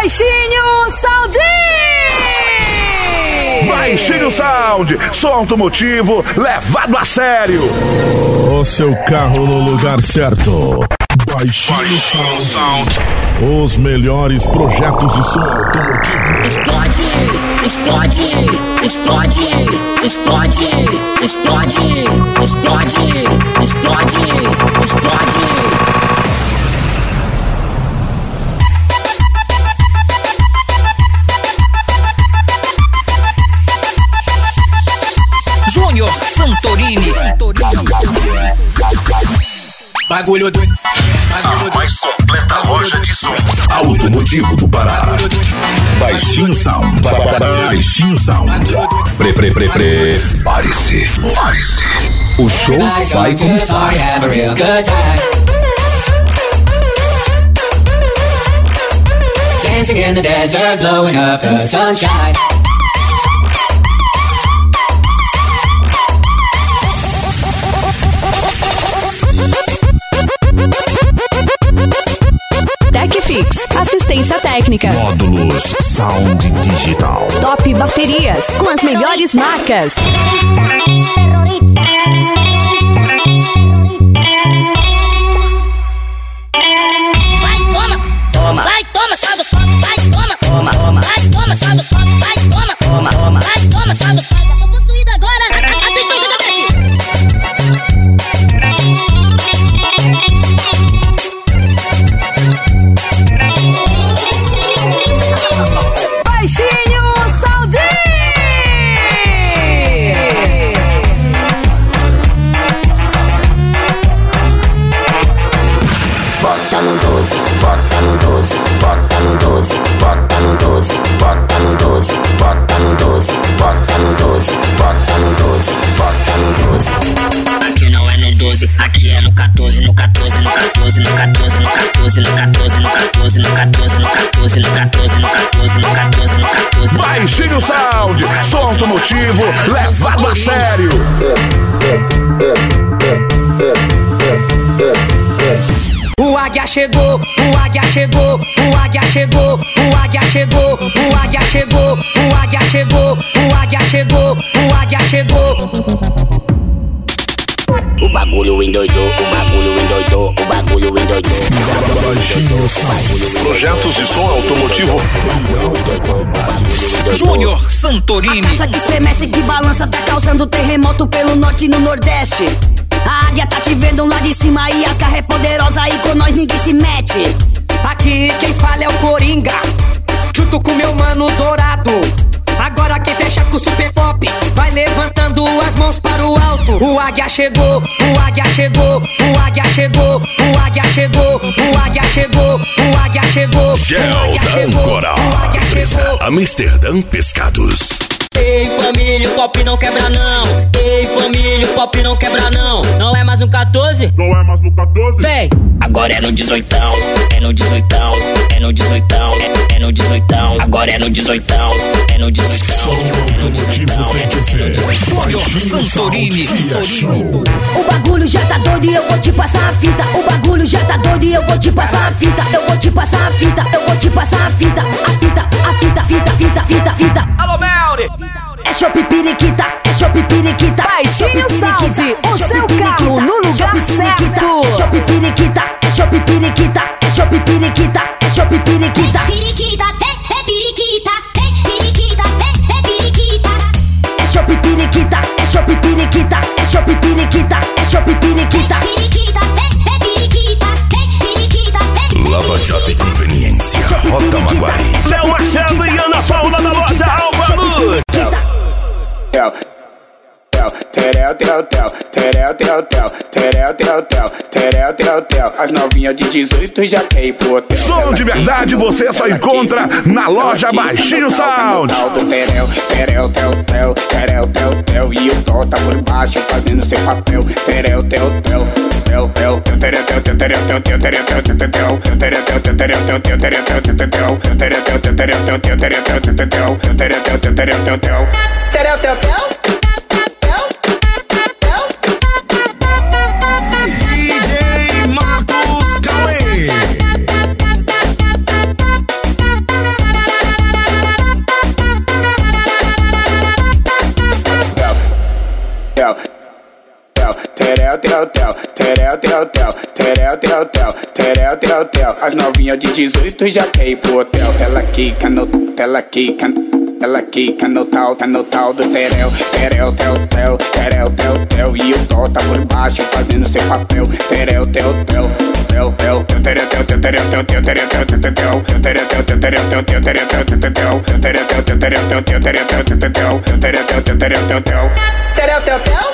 Baixinho Sound! Baixinho Sound, som automotivo levado a sério. O seu carro no lugar certo. Baixinho Sound. Os melhores projetos de som automotivo. Explode, explode, explode, explode, explode, explode, explode, explode. Júnior Santorini. Bagulho doido. A mais completa loja de som automotivo do Pará. Baixinho Sound. Baixinho Sound. Prepare-se. O show vai começar. Dancing in the desert, blowing up the sunshine. TecFix, assistência técnica. Módulos Sound Digital. Top baterias, com as melhores marcas. Vai, toma, vai, toma, só dos pop, vai, toma, vai, toma, só dos pop, vai, toma, vai, toma, só dos pop. Tô possuída agora, atenção que eu já desci. Baixinho Sound! Bota no 12, bota no 12, bota no 12, bota no 12, bota no 12, bota no 12, bota no 12, bota no 12, bota no 12. Aqui não é no 12, aqui é no 14, no 14, no 14, no 14, no 14, no 14, no 14, no 14, no 14, no 14, no 14, no 14, no 14. Baixinho Sound, som automotivo levado a sério. O águia chegou, o águia chegou, o águia chegou, o águia chegou, o águia chegou, o águia chegou, o águia chegou, o águia chegou. O bagulho endoidou, o bagulho endoidou, o bagulho endoidou. Baixinho Sound. Projetos de som automotivo. Júnior Santorini. Essa que estremece, que balança, tá causando terremoto pelo norte e no nordeste. A águia tá te vendo lá de cima e as garras é poderosa e com nós ninguém se mete. Aqui quem fala é o Coringa, junto com meu mano Dourado. Agora quem fecha com o Super Pop vai levantando as mãos para o alto. O águia chegou, o águia chegou, o águia chegou, o águia chegou, o águia chegou, o águia chegou. Gel da Ancora. Amsterdã Pescados. Ei família, o pop não quebra não. Ei família, o pop não quebra não. Não é mais no 14? Não é mais no 14? Vem! Agora é no 18, é no 18, é no 18, é no 18. Agora é no 18, é no 18, é no 18. Tem que ser Júnior Santorini. O bagulho já tá doido e eu vou te passar a fita. O bagulho já tá doido e eu vou te passar a fita. Eu vou te passar a fita, eu vou te passar a fita. A fita, a fita, fita, fita, fita, fita. Alô, Melri! É chopp periquita, é chopp periquita. Baixinho Sound, o seu carro no lugar certo. É chopp periquita, é chopp periquita, é chopp periquita, é chopp periquita. Periquita, periquita, periquita, periquita. É chopp periquita, é chopp periquita, é chopp periquita, é chopp periquita. Periquita, periquita, periquita. Lava Jato e Conveniência. Rota Maguari. Léo Machado e Ana Paula da loja Alfa Luz. As novinhas de 18 já quer ir pro hotel. Som de verdade você só encontra na loja Baixinho Sound. E o Tó tá por baixo fazendo seu papel. DJ Marcos Cauê. tel, tel, terel, tel, tel, terel, tel, tel, terel, tel, tel. As novinhas de 18 já quer ir pro hotel. Ela quica no, ela quica no tal do terel, terel, tel, tel, terel, tel, tel. E o dó tá por baixo fazendo seu papel. Terel, tel, tel, tel, tel, terel, tel, tel, terel, tel, tel, terel, tel, tel, tel, terel, tel, tel, terel, tel, tel, terel, tel, tel, tel, terel, tel, tel, terel, tel, tel, terel, tel, tel, tel, terel, tel, tel, terel, tel, tel, terel, tel, tel.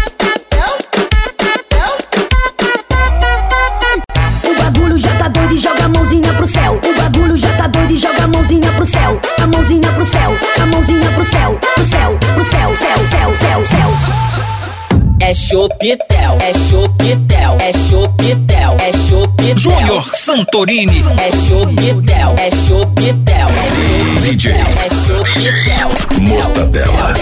O bagulho já tá doido e joga a mãozinha pro céu. O bagulho já tá doido e joga a mãozinha pro céu. A mãozinha pro céu, a mãozinha pro céu, pro céu, pro céu, céu, céu, céu, céu. É chopitel, é chopitel, é chopitel, é chopitel. Júnior Santorini. É chopitel, é chopitel, é chopitel, DJ, é chopitel. Mortadela.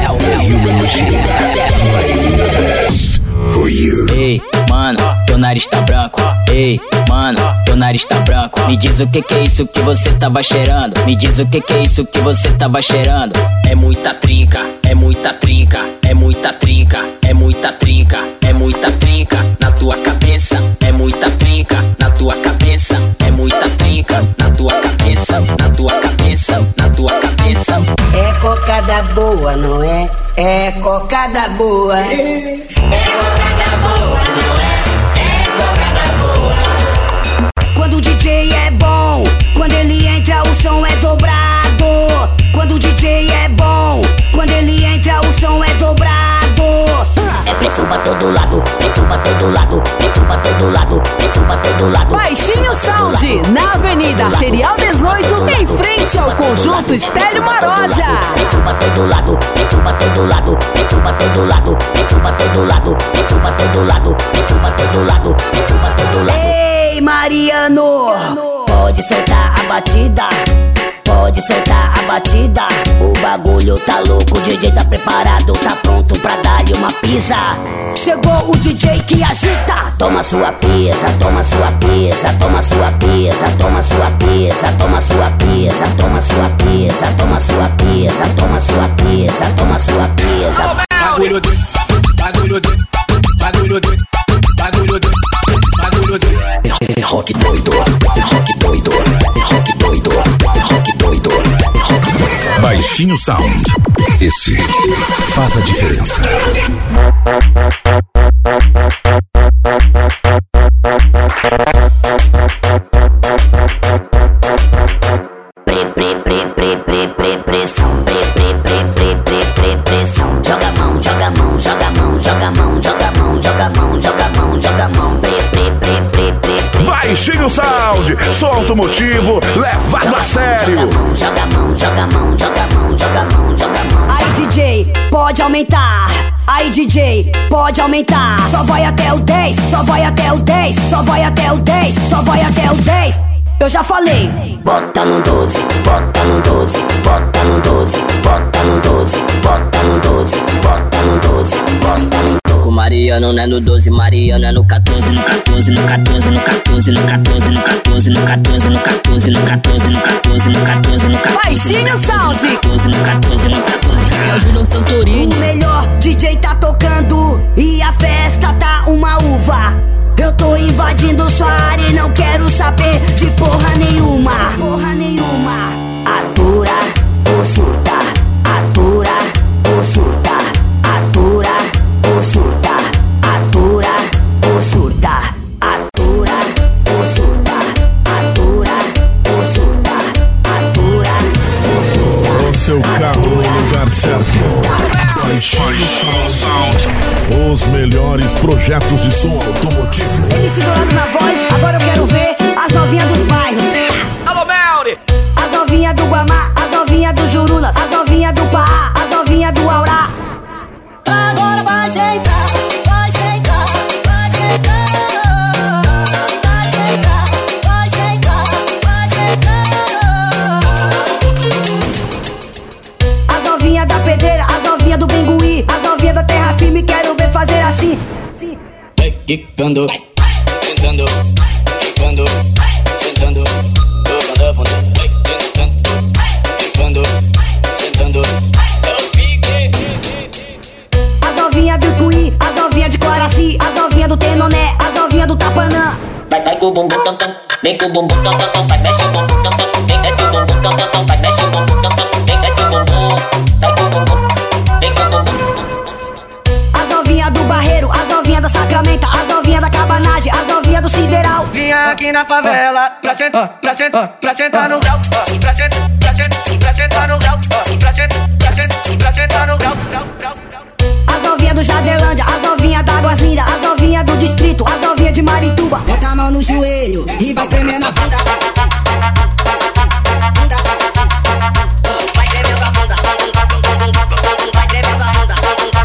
For you. Ei, mano, teu nariz tá branco. Ei, mano, teu nariz tá branco. Me diz o que é isso que você tava cheirando. Me diz o que é isso que você tava cheirando. É muita trinca, é muita trinca, é muita trinca, é muita trinca, é muita trinca na tua cabeça. É muita trinca na tua cabeça. É muita trinca na tua cabeça, na tua cabeça, na tua cabeça. É cocada boa, não é? É cocada boa. É cocada boa, não é? É cocada boa. Quando o DJ é bom, quando ele entra o som é dobrado. Quando o DJ é bom, quando ele entra o som é dobrado. É pressão pra todo lado, pressão pra todo lado, pressão pra todo lado, pressão pra todo lado. Baixinho Sound, na Avenida Arterial 18, em frente ao Conjunto Estélio Maroja. Pressão pra todo lado, pressão pra todo lado, pressão pra todo lado, pressão pra todo lado, pressão pra todo lado, pressão pra todo lado, pressão pra todo lado. Ei, Mariano, pode soltar a batida. Pode soltar a batida. O bagulho tá louco, o DJ tá preparado, tá pronto pra dar-lhe uma pisa. Chegou o DJ que agita. Toma sua pisa, toma sua pisa, toma sua pisa, toma sua pisa, toma sua pisa, toma sua pisa, toma sua pisa, toma sua pisa, toma sua pisa. Bagulho doido, bagulho doido, bagulho doido, bagulho doido, bagulho doido. É rock doido, é rock doido, é rock doido, é rock doido, é rock doido. Baixinho Sound. Esse faz a diferença. Pressão. Joga a mão, joga a mão, joga a mão, joga a mão, joga a mão, joga a mão, joga a mão, joga a mão. Baixinho Sound, som automotivo levado a sério. Joga a mão, joga a mão, joga a mão, joga a mão, joga a mão. Aí DJ, pode aumentar. Aí DJ, pode aumentar. Só vai até o 10, só vai até o 10, só vai até o 10, só vai até o 10. Eu já falei. Bota no 12, bota no 12, bota no 12, bota no 12, bota no 12, bota no 12, bota no 12. O Mariano não é no 12, Mariano é no 14, no 14, no 14, no 14, no 14, no 14, no 14, no 14, no 14, no 14, no 14, no 14. Baixinho Sound. No 14, no 14, no 14. É o Júnior Santorini. O melhor DJ tá tocando e a festa tá uma uva. Eu tô invadindo sua área e não quero saber de porra nenhuma. Porra nenhuma. Atura ou surta, atura ou surta, atura ou surta, atura ou surta, atura ou surta, atura ou surta, atura ou surta. O seu carro no lugar certo. Baixinho Sound. Os melhores projetos de som automotivo. Ele segurando na voz, agora eu quero ver as novinhas dos bairros. Alô, Melri! As novinhas do Guamá, as novinhas do Jurunas, as novinhas do Pará, as novinhas do Aurá. Agora vai sentar, vai sentar, vai sentar. Vai sentar, vai sentar, vai sentar. As novinhas da pedreira, as novinhas do Bengui, as novinhas da terra firme, quero ver fazer assim. Quicando, tentando, quicando, sentando, tocando a bunda. Quicando, sentando, as novinhas do Cuí, as novinhas de Coraci, as novinhas bumbum tam tam, vem com o bumbum tam tam, vai mexe o bumbum tam tam, vem desce o bumbum tam tam, vai mexe o bumbum tam tam, vem desce o bumbum, vai com o bumbum, vem com o bumbum. As novinhas do Barreiro, as novinhas da Sacramento, as novinhas da Cabanagem, as novinhas do Sideral. Vinha aqui na favela pra sentar no grau, pra sentar no grau, pra sentar no grau. As novinhas do Jadelândia, as novinhas da Águas Lindas, as novinhas do Distrito, as novinhas de Marituba. Bota a mão no joelho e vai tremendo a bunda. Vai tremendo a bunda. Vai tremendo a bunda.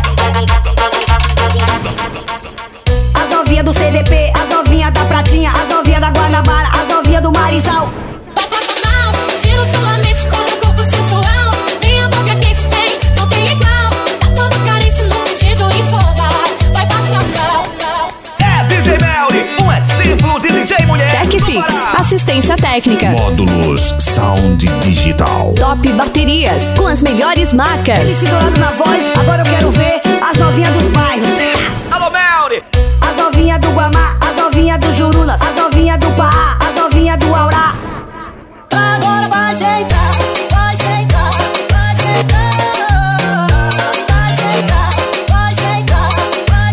As novinhas do CDP, as novinhas da Pratinha, as novinhas da Guanabara, as novinhas do Marizal. Vai passar mal, tira sua mente com meu corpo sensual. Minha boca quente vem, não tem igual. Tá todo carente no pedido e foda. Vai passar mal. É DJ Melly, um exemplo de DJ mulher. TecFix, assistência técnica. Módulos Sound Digital. Top baterias, com as melhores marcas. Eles se doando na voz, agora eu quero ver as novinhas dos bairros. Alô, Melly. As novinhas do Guamá, as novinhas do Jurunas, as novinhas do Pará, as novinhas do Aurá. Agora vai sentar, vai sentar, vai sentar. Vai sentar, vai sentar, vai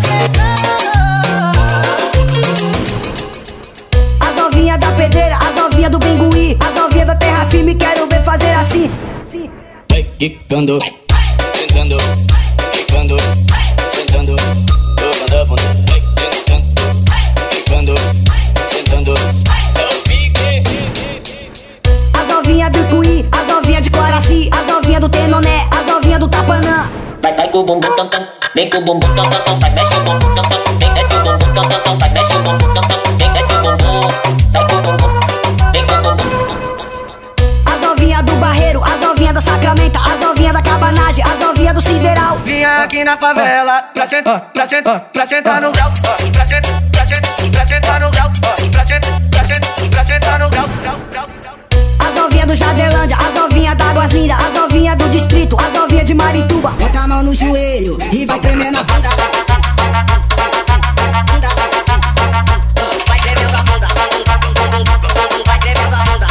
sentar. As novinhas da Pedreira, as novinhas do Bengui, as novinhas da Terra Firme, quero ver fazer assim. Vai quicando, sentando, quicando, sentando, tocando a bunda. Vai quicando, sentando, é o pique. As novinhas do Icuí, as novinhas de Coraci, as novinhas do Tenoné, as novinhas do Tapanã. Vai com o bumbum tam tam, vem com o bumbum tam tam, vai mexe o bumbum tam tam, vem desce o bumbum tam tam, vai mexe o bumbum tam tam, vem desce o bumbum, vai com o bumbum, vem com o bumbum. As novinhas do Barreiro, as novinhas da Sacramento, as novinhas da Cabanagem, as novinhas do Sideral. Vinha aqui na favela pra sentar no grau, pra sentar no grau, pra sentar no grau. As novinhas do Jadelândia, as novinhas da Águas Lindas, as novinhas do Distrito, as novinhas de Marituba. Bota a mão no joelho e vai tremendo a bunda. Vai tremendo a bunda. Vai tremendo a bunda.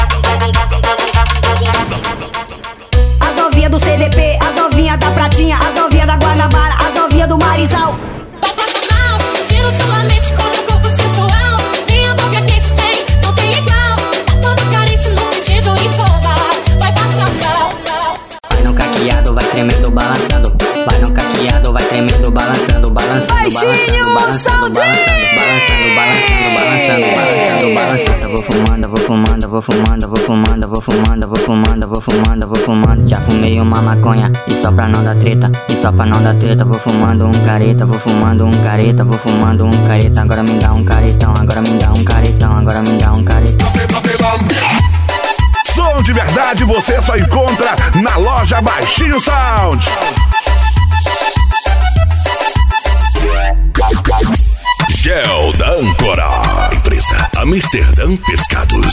As novinhas do CDP, as novinhas da Pratinha, as novinhas da Guanabara, as novinhas do Marizal. Vai passar mal, tira sua mente com meu corpo sensual. Minha boca quente vem, não tem igual. Tá todo carente no pedido e foda. Vai passar mal. Vai no caqueado, vai tremendo, balançando. Vai no caqueado, vai tremendo, balançando, balançando, Baixinho, balançando, balançando, balançando, balançando, balançando. Vou fumando, vou fumando, vou fumando, vou fumando, vou fumando, vou fumando, vou fumando, vou fumando. Já fumei uma maconha, e só pra não dar treta, e só pra não dar treta. Vou fumando um careta, vou fumando um careta, vou fumando um careta. Agora me dá um caretão, agora me dá um caretão, agora me dá um caretão. Som de verdade você só encontra na loja Baixinho Sound. Gel da Âncora. Empresa Amsterdã Pescados.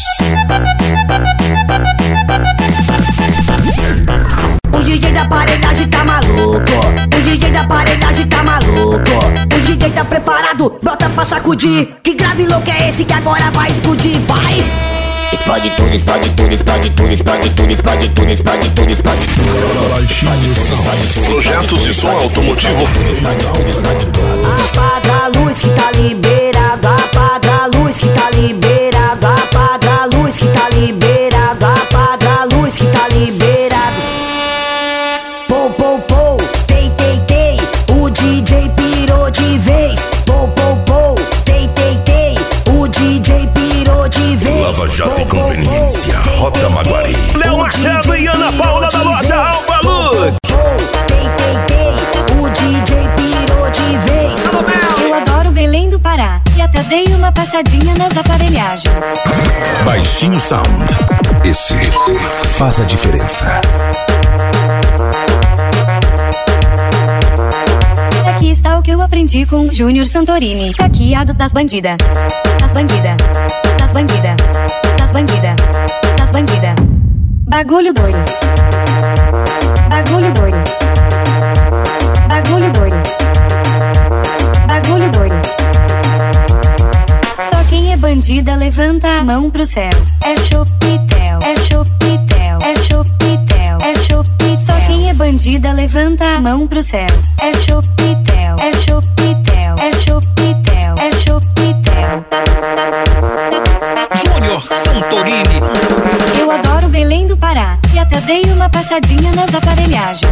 O DJ da aparelhagem tá maluco. O DJ da aparelhagem tá maluco. O DJ tá preparado, bota pra sacudir. Que grave louco é esse que agora vai explodir? Vai! Explode tudo, explode tudo, explode tudo, explode tudo, explode tudo, explode tudo, explode tudo. Baixinho Sound. Projetos de som automotivo. Apaga a luz que tá liberado. Apaga a luz que tá liberado. Apaga a luz que tá liberado. Apaga a luz que tá liberado. Pou, pou, pou, tei, tei, tei. O DJ pirou de vez. Pou, pou, pou, tei, tei, tei. O DJ pirou de vez. Lava Jato e Conveniência, Rota Maguari. Léo Machado e Ana Paula da loja Alfa Luz. Tei, tei, tei. O DJ pirou de vez. Eu adoro Belém do Pará e até dei uma passadinha nas aparelhagens. Baixinho Sound. Esse faz a diferença. Aqui está o que eu aprendi com o Júnior Santorini. Caqueado das bandida. Das bandida. Das bandida. Das bandida. Das bandida. Bagulho doido. Bagulho doido. Bagulho doido. Bagulho doido. Só quem é bandida, levanta a mão pro céu. É Chopitel, é Chopitel, é Chopitel, é Chopitel. Só quem é bandida, levanta a mão pro céu. É Chopitel, é Chopitel, é Chopitel, é Chopitel. Júnior Santorini. Eu adoro Belém do Pará e até dei uma passadinha nas aparelhagens.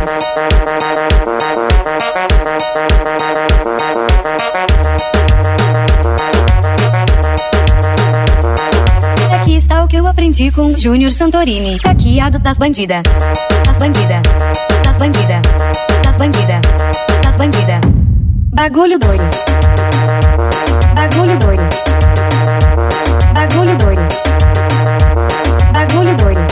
Aqui está o que eu aprendi com o Júnior Santorini. Caqueado das bandida. Das bandida. Das bandida. Das bandida. Das bandida. Bagulho doido. Bagulho doido. Bagulho doido. Bagulho doido.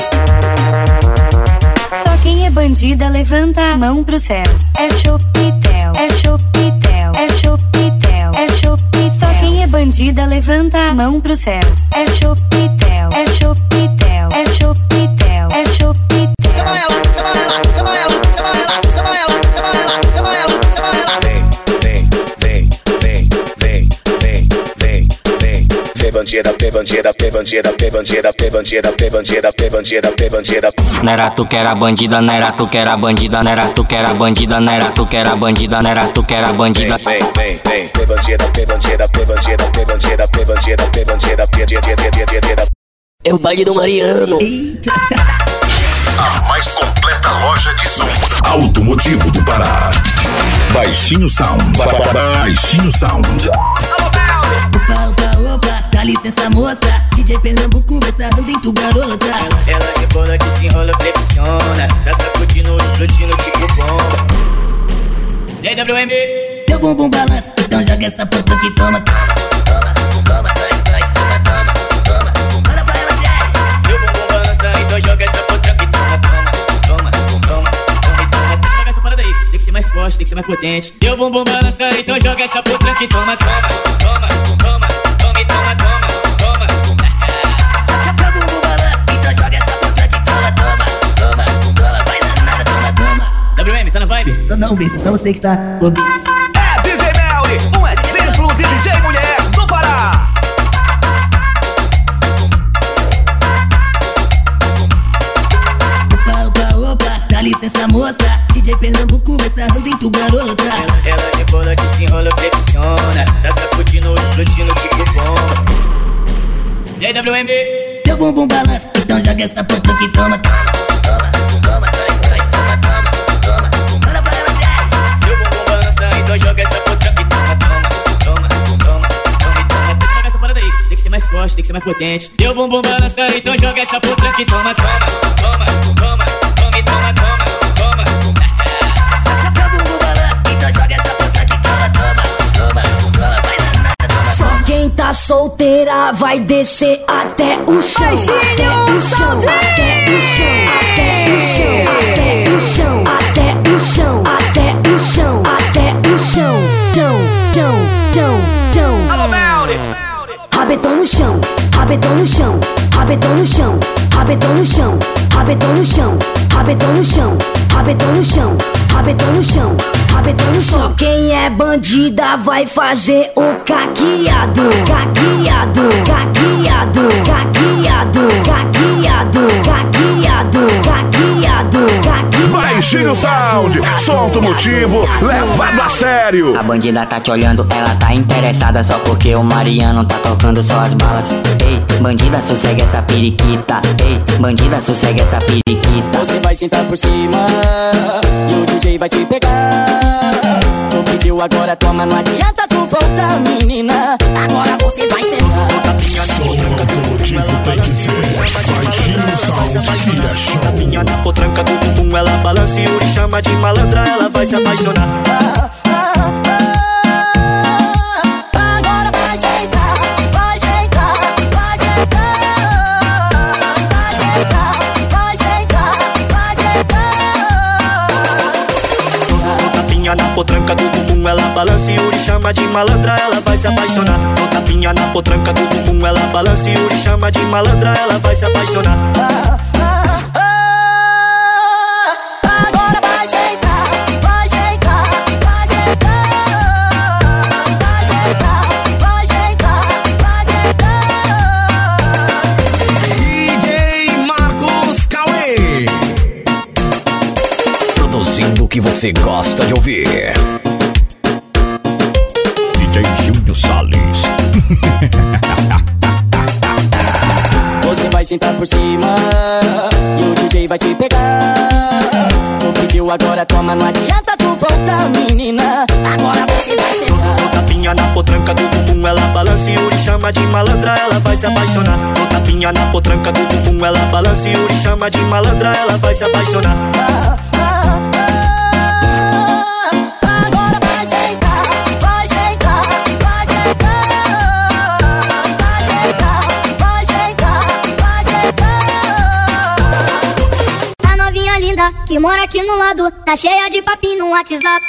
Só quem é bandida, levanta a mão pro céu. É Chopitel, é Chopitel, é Chopitel, é Chopitel. Só quem é bandida, levanta a mão pro céu. É Chopitel, é Chopitel, é Chopitel, é Chopitel. Chama ela, chama ela, chama ela, chama ela, chama ela, chama ela, chama ela, chama ela. Vem, vem, vem, vem, vem, vem, vem, vem. Vê bandida, vê bandida, vê bandida, vê bandida, vê bandida, vê bandida, vê bandida, vê bandida. Não era tu que era bandida, não era tu que era bandida, não era tu que era bandida, não era tu que era bandida, não era tu que era bandida. Vem, vem, vem, vê bandida, vê bandida, vê bandida, vê bandida, vê bandida, vê bandida, vê bandida. É o baile do Mariano. Eita. A mais completa loja de som automotivo do Pará. Baixinho Sound. Baixinho Sound. Opa, opa, opa, dá licença moça. DJ Pernambuco vai sarrando em tu garota. Ela rebola, desenrola, flexiona. Tá sacudindo, explodindo tipo bomba. E aí, WM? Teu bumbum balança, então joga essa ponta que toma. Toma, toma, toma, toma, toma, toma. Olha pra ela, Jé. Teu bumbum balança, então joga essa ponta que toma, toma, toma, toma, toma, toma. Tem que jogar essa parada aí, tem que ser mais forte, tem que ser mais potente. Teu bumbum balança, então joga essa ponta que toma, toma, toma, toma, toma, toma, toma, toma. Teu bumbum balança, então joga essa ponta que toma, toma, toma, toma. Vai danada, toma, toma. WM, tá na vibe? Tô não, bicho, só você que tá. É DJ Melly, um exemplo de DJ mulher do Pará. Opa, opa, opa, dá licença moça. DJ Pernambuco vai sarrando em tu garota. Ela rebola, desenrola, flexiona. Tá sacudindo, explodindo tipo bomba. E aí, WM? Teu bumbum balança, então joga essa ponta que toma. Toma, toma, toma, toma, toma. Olha pra ela, Jé. Teu bumbum balança, então joga essa ponta que toma, toma, toma, toma, toma, toma. Tem que jogar essa parada aí, tem que ser mais forte, tem que ser mais potente. Teu bumbum balança, então joga essa ponta que toma, toma, toma, toma, toma, toma, toma, toma. Teu bumbum balança, então joga essa ponta que toma, toma, toma, toma. Vai danada, toma. Só quem tá solteira vai descer até o chão. Até o chão, até o chão, até o chão, até o chão, até o chão, até o chão. Alô, Melly. Rabetão no chão, rabetão no chão, rabetão no chão, rabetão no chão, rabetão no chão, rabetão no chão, rabetão no chão, rabetão no chão, rabetão no chão. Só quem é bandida vai fazer o caqueado, caqueado, caqueado, caqueado, caqueado, caqueado, caqueado, caqueado. Baixinho Sound, som automotivo levado a sério. A bandida tá te olhando, ela tá interessada só porque o Mariano tá tocando só as balas. Ei, bandida, sossega essa periquita. Ei, bandida, sossega essa periquita. Você vai sentar por cima e o DJ vai te pegar. Tu pediu, agora toma, não adianta tu voltar, menina. Agora você vai sentar. Som automotivo tem que ser Baixinho Sound, que é show. Tapinha na potranca do bumbum, ela balança e o chama de malandra, ela vai se apaixonar. Agora vai sentar, vai sentar, vai sentar. Vai sentar, vai sentar, vai sentar. Tapinha na potranca do bumbum, ela balança e o chama de malandra, ela vai se apaixonar. Tapinha na potranca do bumbum, ela balança e o chama de malandra, ela vai se apaixonar. Agora vai sentar, vai sentar, vai sentar. Vai sentar, vai sentar, vai sentar. que você gosta de ouvir. DJ Júnior Salles. Você vai sentar por cima e o DJ vai te pegar. Tu pediu, agora toma, não adianta tu voltar, menina. Agora você vai sentar. Tapinha na potranca do bumbum, ela balança e Yuri chama de malandra, ela vai se apaixonar. Tapinha na potranca do bumbum, ela balança e Yuri chama de malandra, ela vai se apaixonar. Agora vai sentar, vai sentar, vai sentar. Vai sentar, vai sentar, vai sentar. A novinha linda que mora aqui no lado, tá cheia de papinho no WhatsApp.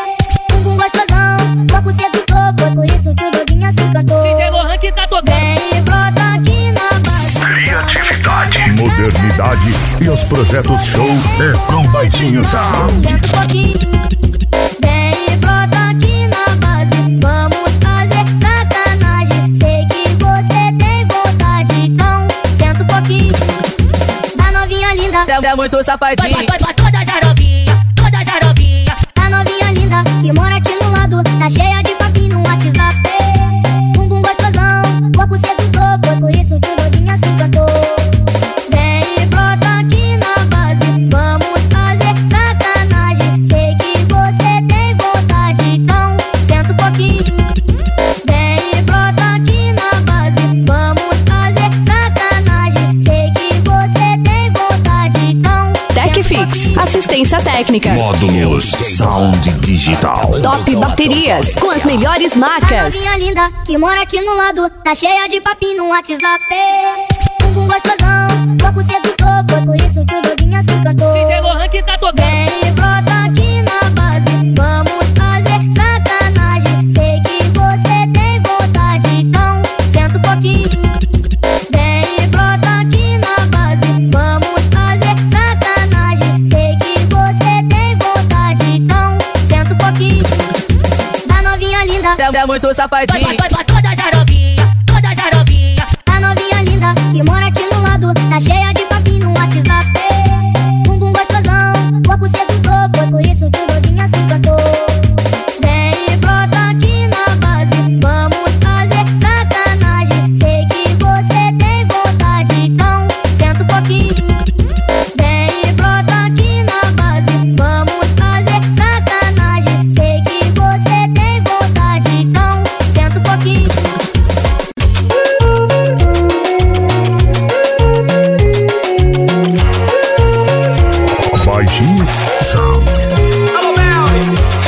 Um gostosão, pouco sedutor, foi por isso que o Doguinha se encantou. DJ Lohan que tá tocando. Vem e brota aqui na base. Criatividade, modernidade e os projetos show é com Baixinho Sound. Senta um pouquinho. Vem e brota aqui na base. Vamos fazer sacanagem. Sei que você tem vontade, então senta um pouquinho. A novinha linda é muito safadinho. Todas as novinhas, todas as novinhas. A novinha linda que mora aqui no lado, tá cheia de papinho no WhatsApp. Bumbum gostosão, corpo sedutor, foi por isso que o Doguinha se encantou. Vem e brota aqui na base, vamos fazer sacanagem. Sei que você tem vontade, então senta um pouquinho. Vem e brota aqui na base, vamos fazer sacanagem. Sei que você tem vontade, então Tecfix, assistência técnica. Módulos Sound Digital. Top baterias, com as melhores marcas. A novinha linda que mora aqui no lado, tá cheia de papinho no WhatsApp. Bumbum gostosão, corpo sedutor, foi por isso que o Doguinha se encantou. DJ Lohan que tá tocando. Vem e brota aqui na base, vamos fazer sacanagem. Sei que você tem vontade, então senta um pouquinho. Vem e brota aqui na base, vamos fazer sacanagem. Sei que você tem vontade, então senta um pouquinho. A novinha linda é muito safadinho. Todas as novinhas, todas as novinhas. A novinha linda que mora aqui no lado, tá cheia de papinho no WhatsApp. Bumbum gostosão, corpo sedutor, foi por isso que o Doguinha se encantou. Vem e brota aqui na base, vamos fazer sacanagem. Sei que você tem vontade, então senta um pouquinho. Vem e brota aqui na base, vamos fazer sacanagem. Sei que você tem vontade, então senta um pouquinho. Baixinho Sound. Alô, Melly.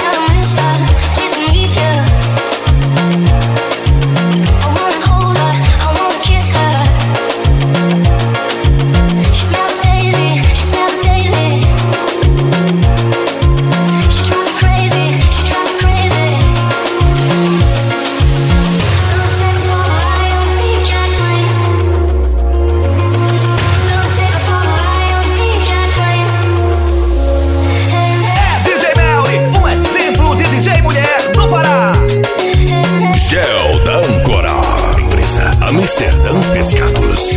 DJ Melly, um exemplo de DJ mulher do Pará. Gel da Âncora. Empresa Amsterdã Pescados.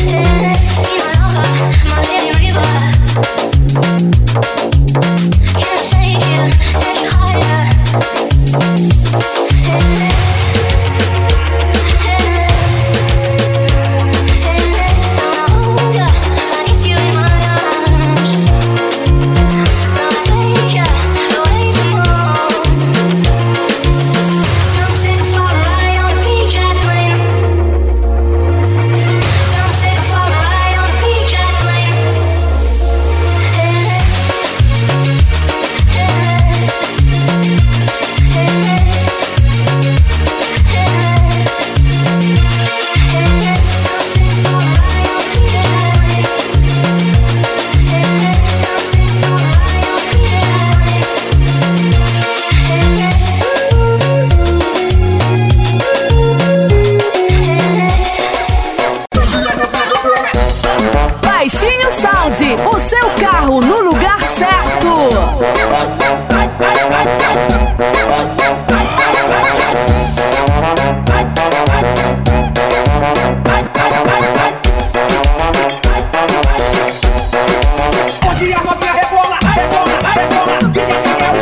Onde a novinha rebola, rebola, rebola. E desce é o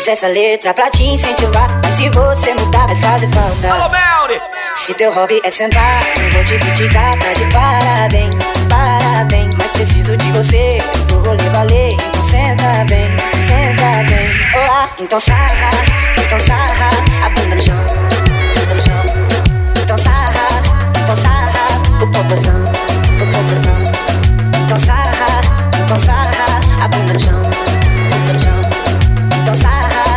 Fiz essa letra pra te incentivar, mas se você mudar vai fazer falta. Alô, Melly! Se teu hobby é sentar, eu vou te criticar, tá de parabéns, parabéns. Mas preciso de você, o rolê valer, então senta bem, olá. Então sarra, a bunda no chão, bunda no chão. Então sarra, o popozão, o popozão. Então sarra, a bunda no chão, bunda no chão. Então sarra,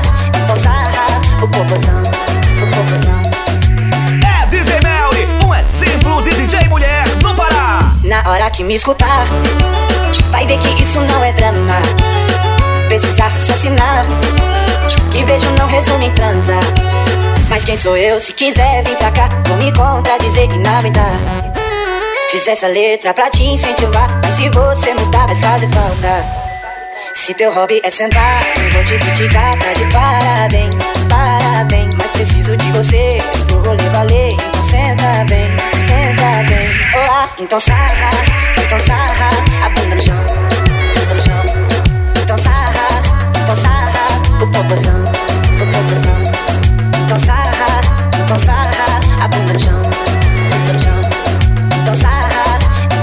o popozão, o popozão. É DJ Melly, um exemplo de DJ mulher no Pará. Na hora que me escutar, vai ver que isso não é drama. Precisa raciocinar, que beijo não resume em transar. Mas quem sou eu? Se quiser vir pra cá, vou me contradizer e na verdade. Fiz essa letra pra te incentivar, mas se você mudar vai fazer falta. Se teu hobby é sentar, eu vou te criticar, tá de parabéns, parabéns. Mas preciso de você, o rolê valer, então senta bem, olá. Então sarra, a bunda no chão, bunda no chão. Então sarra, o popozão, o popozão. Então sarra, a bunda no chão, bunda no chão. Então sarra,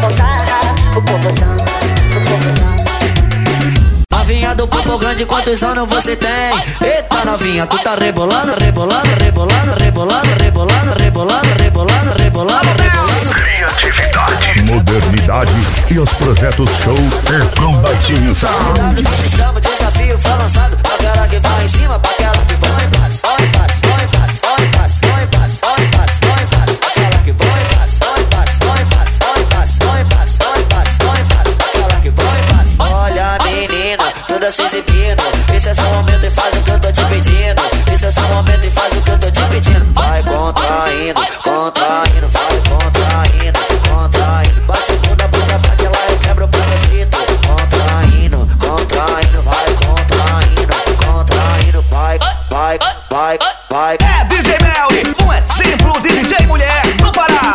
o popozão, o popozão. Novinha do popo grande, quantos anos você tem? Eita novinha, tu tá rebolando, rebolando, rebolando, rebolando, rebolando, rebolando, rebolando, rebolando, rebolando. Criatividade, modernidade e os projetos show é com Baixinho Sound. Chama, desafio foi lançado, aquela que vai em cima, pra aquela que põe passo, põe passo, põe passo, põe passo, põe passo, põe passo, põe passo, aquela que põe passo, põe passo, põe passo, põe passo, põe passo, põe passo, põe passo, aquela que põe passo. Olha menina, toda se exibindo, esse é seu momento e faz o que eu tô te pedindo. Esse é seu momento e faz o que eu tô te pedindo. Vai contraindo, contraindo, vai contraindo, contraindo. Bate bunda, bunda, tá que lá eu quebro o preconceito. Contraindo, contraindo, vai contraindo, contraindo, vai, vai, vai, vai. É DJ Melly, um exemplo de DJ mulher no Pará.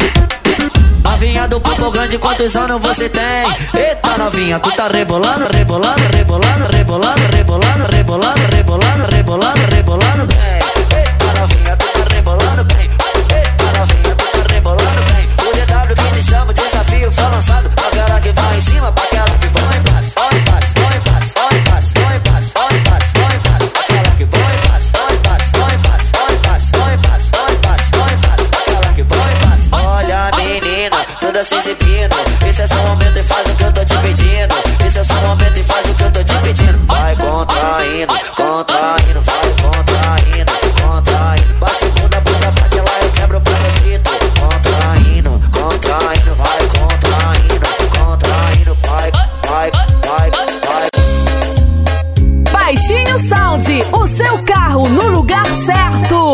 Novinha do popo grande, quantos anos você tem? Eita novinha, tu tá rebolando, rebolando, rebolando, rebolando, rebolando, rebolando, rebolando, rebolando, rebolando bem. Eita novinha, tu tá rebolando bem. Eita novinha, tu tá rebolando bem. O DW que te chama, desafio foi lançado, aquela que vai em cima, pra aquela que põe passo, põe passo, põe passo, põe passo, põe passo, põe passo, põe passo, aquela que põe passo, põe passo, põe passo, põe passo, põe passo, põe passo, põe passo, aquela que põe passo. Olha menina, toda se exibindo, esse é seu momento e faz o que eu tô te pedindo. Esse é seu momento e faz o que eu tô te pedindo. Vai contraindo, contraindo, vai contraindo, contraindo. Bate bunda, bunda, tá que lá eu quebro o preconceito. Contraindo, contraindo, vai contraindo, contraindo, vai, vai, vai, vai. Baixinho Sound, o seu carro no lugar certo.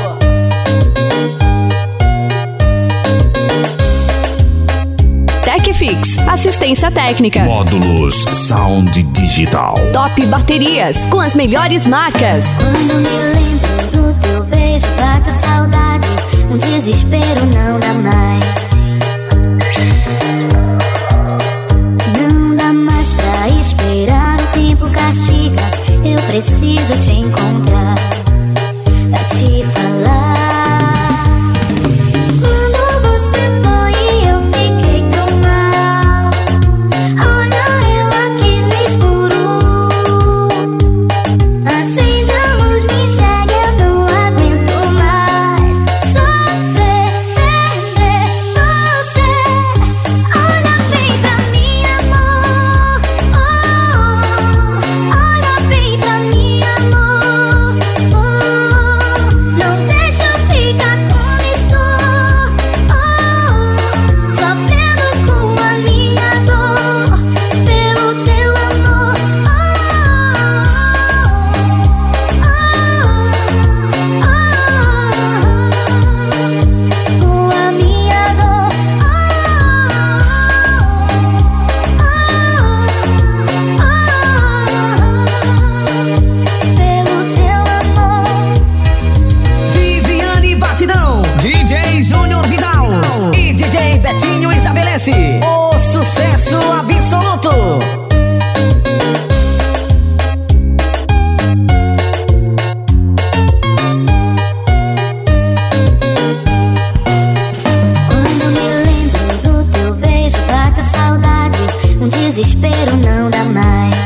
TecFix, assistência técnica. Módulos Sound Digital. Top baterias, com as melhores marcas. Quando me lembro do teu beijo, bate a saudade, um desespero não dá mais. Não dá mais pra esperar, o tempo castiga, eu preciso te encontrar, pra te falar. Acenda a luz, me enxerga, eu não aguento mais sofrer, perder. desespero não dá mais.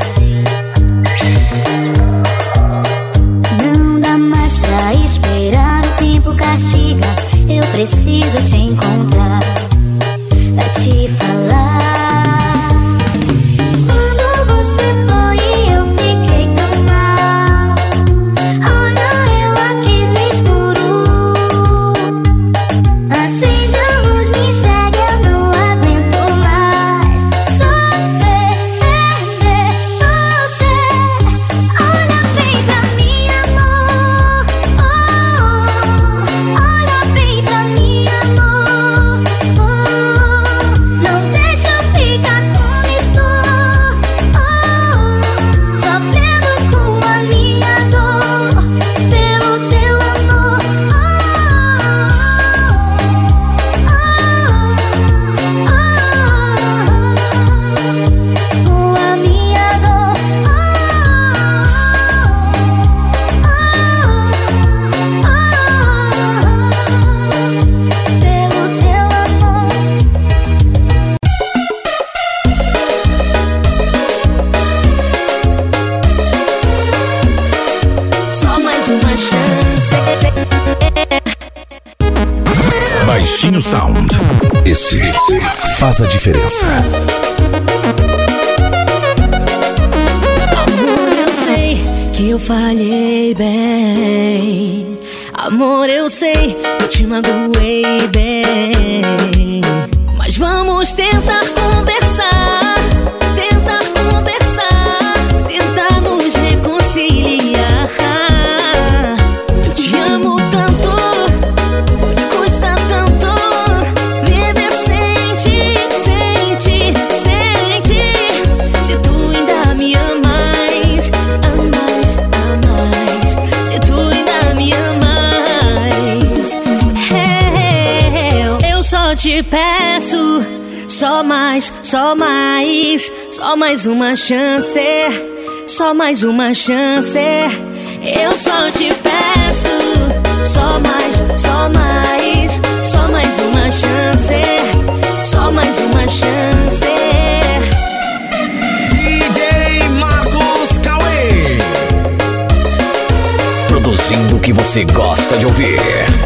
Não dá mais pra esperar, o tempo castiga. Eu preciso te encontrar pra te falar. Quando você foi eu fiquei tão mal. Olha eu aqui no escuro. Acende a luz, me enxerga, eu não aguento mais. Só perder você. Olha bem pra mim, amor. Olha bem pra mim, amor. Não deixa eu ficar como estou. Sofrendo com a minha dor pelo teu amor. Com a minha dor pelo teu amor. Só mais uma chance. Baixinho Sound. Esse faz a diferença. Amor, eu sei que eu falhei bem. Amor, eu sei que te magoei bem. Mas vamos tentar conversar. Tentar conversar. Tentar nos reconciliar. Eu te amo tanto, me custa tanto viver sem ti, sem ti, sem ti. Se tu ainda me amas, amas, amas. Se tu ainda me amas, eu só te peço, só mais, só mais, só mais uma chance, só mais uma chance. Eu só te peço, só mais, só mais, só mais uma chance, só mais uma chance. DJ Marcos Cauê. Produzindo o que você gosta de ouvir.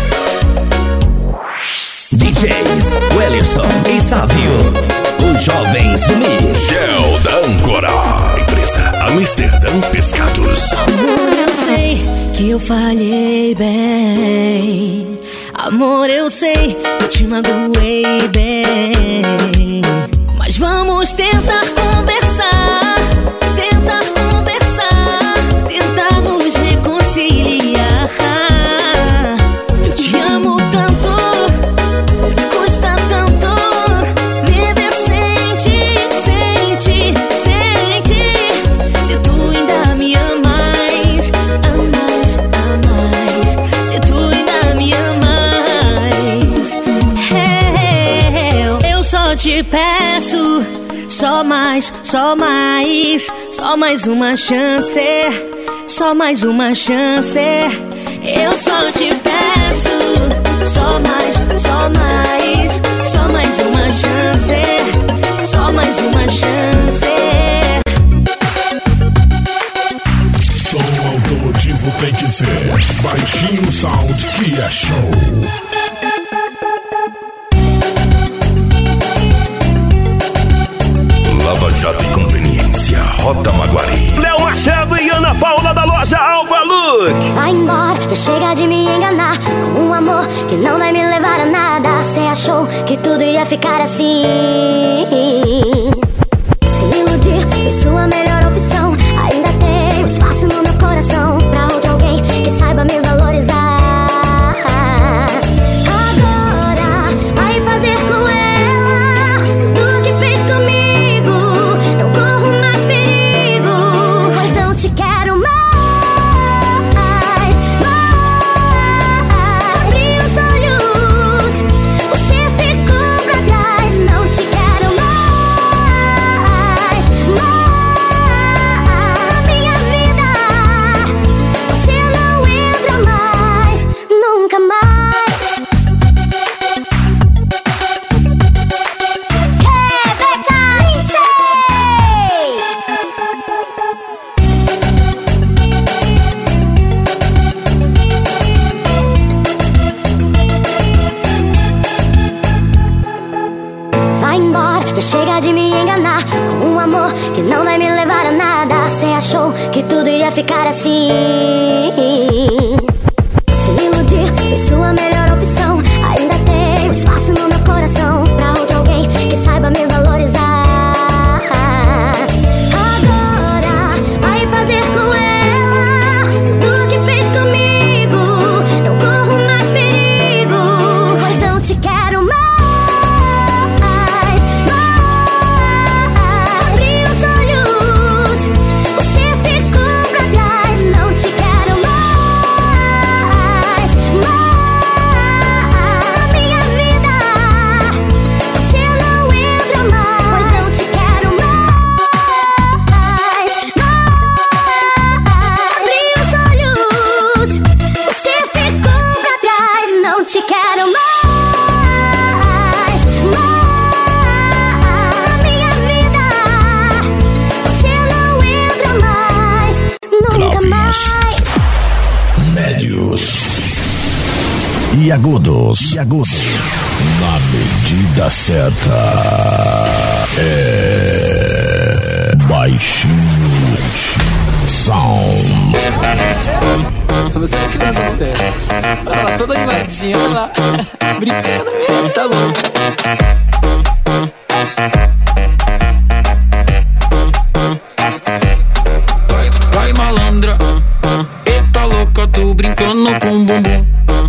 DJs Wellerson e Sávio, os jovens do Mix. Gel da Âncora. Empresa Amsterdã Pescados. Amor, eu sei que eu falhei bem. Amor, eu sei que te magoei bem. Mas vamos tentar conversar. Tentar conversar. Tentar nos reconciliar. Eu te amo tanto, me custa tanto viver sem ti, sem ti, sem ti. Se tu ainda me amas, amas, amas. Se tu ainda me amas, eu só te peço, só mais, só mais, só mais uma chance, só mais uma chance. Eu só te peço, só mais, só mais, só mais uma chance, só mais uma chance. Som automotivo tem que ser Baixinho Sound, que é show. Lava Jato e Conveniência, Rota Maguari. Léo Machado e Ana Paula da loja Alfa Look. Vai embora, já chega de me enganar com um amor que não vai me levar a nada. Você achou que tudo ia ficar assim? Se iludir foi sua melhor opção. Ainda tenho espaço no meu coração pra outro alguém que saiba me valorizar. Agora vai fazer com ela tudo que fez comigo. Não corro mais perigo, pois não te quero mais. Abri os olhos, você ficou pra trás. Não te quero mais. que não vai me levar a nada. Você achou que tudo ia ficar assim? Se me iludir foi sua melhor opção. Ainda tem um espaço no meu coração pra outro alguém que saiba me valorizar. Agora vai fazer com ela tudo que fez comigo. Não corro mais perigo, pois não te quero mais. Abri os olhos, você ficou pra trás. Não te quero mais. Minha vida, você não entra mais, pois não te quero mais. Abri os olhos, você ficou pra trás. Não te quero mais. Minha vida, você não entra mais, nunca mais. Médios e agudos. Na medida certa. É baixinho sound. Você é criança não tem. Olha lá, toda animadinha, olha lá. Brincando mesmo, tá louco. Vai malandra, eita louca, tô brincando com o bumbum.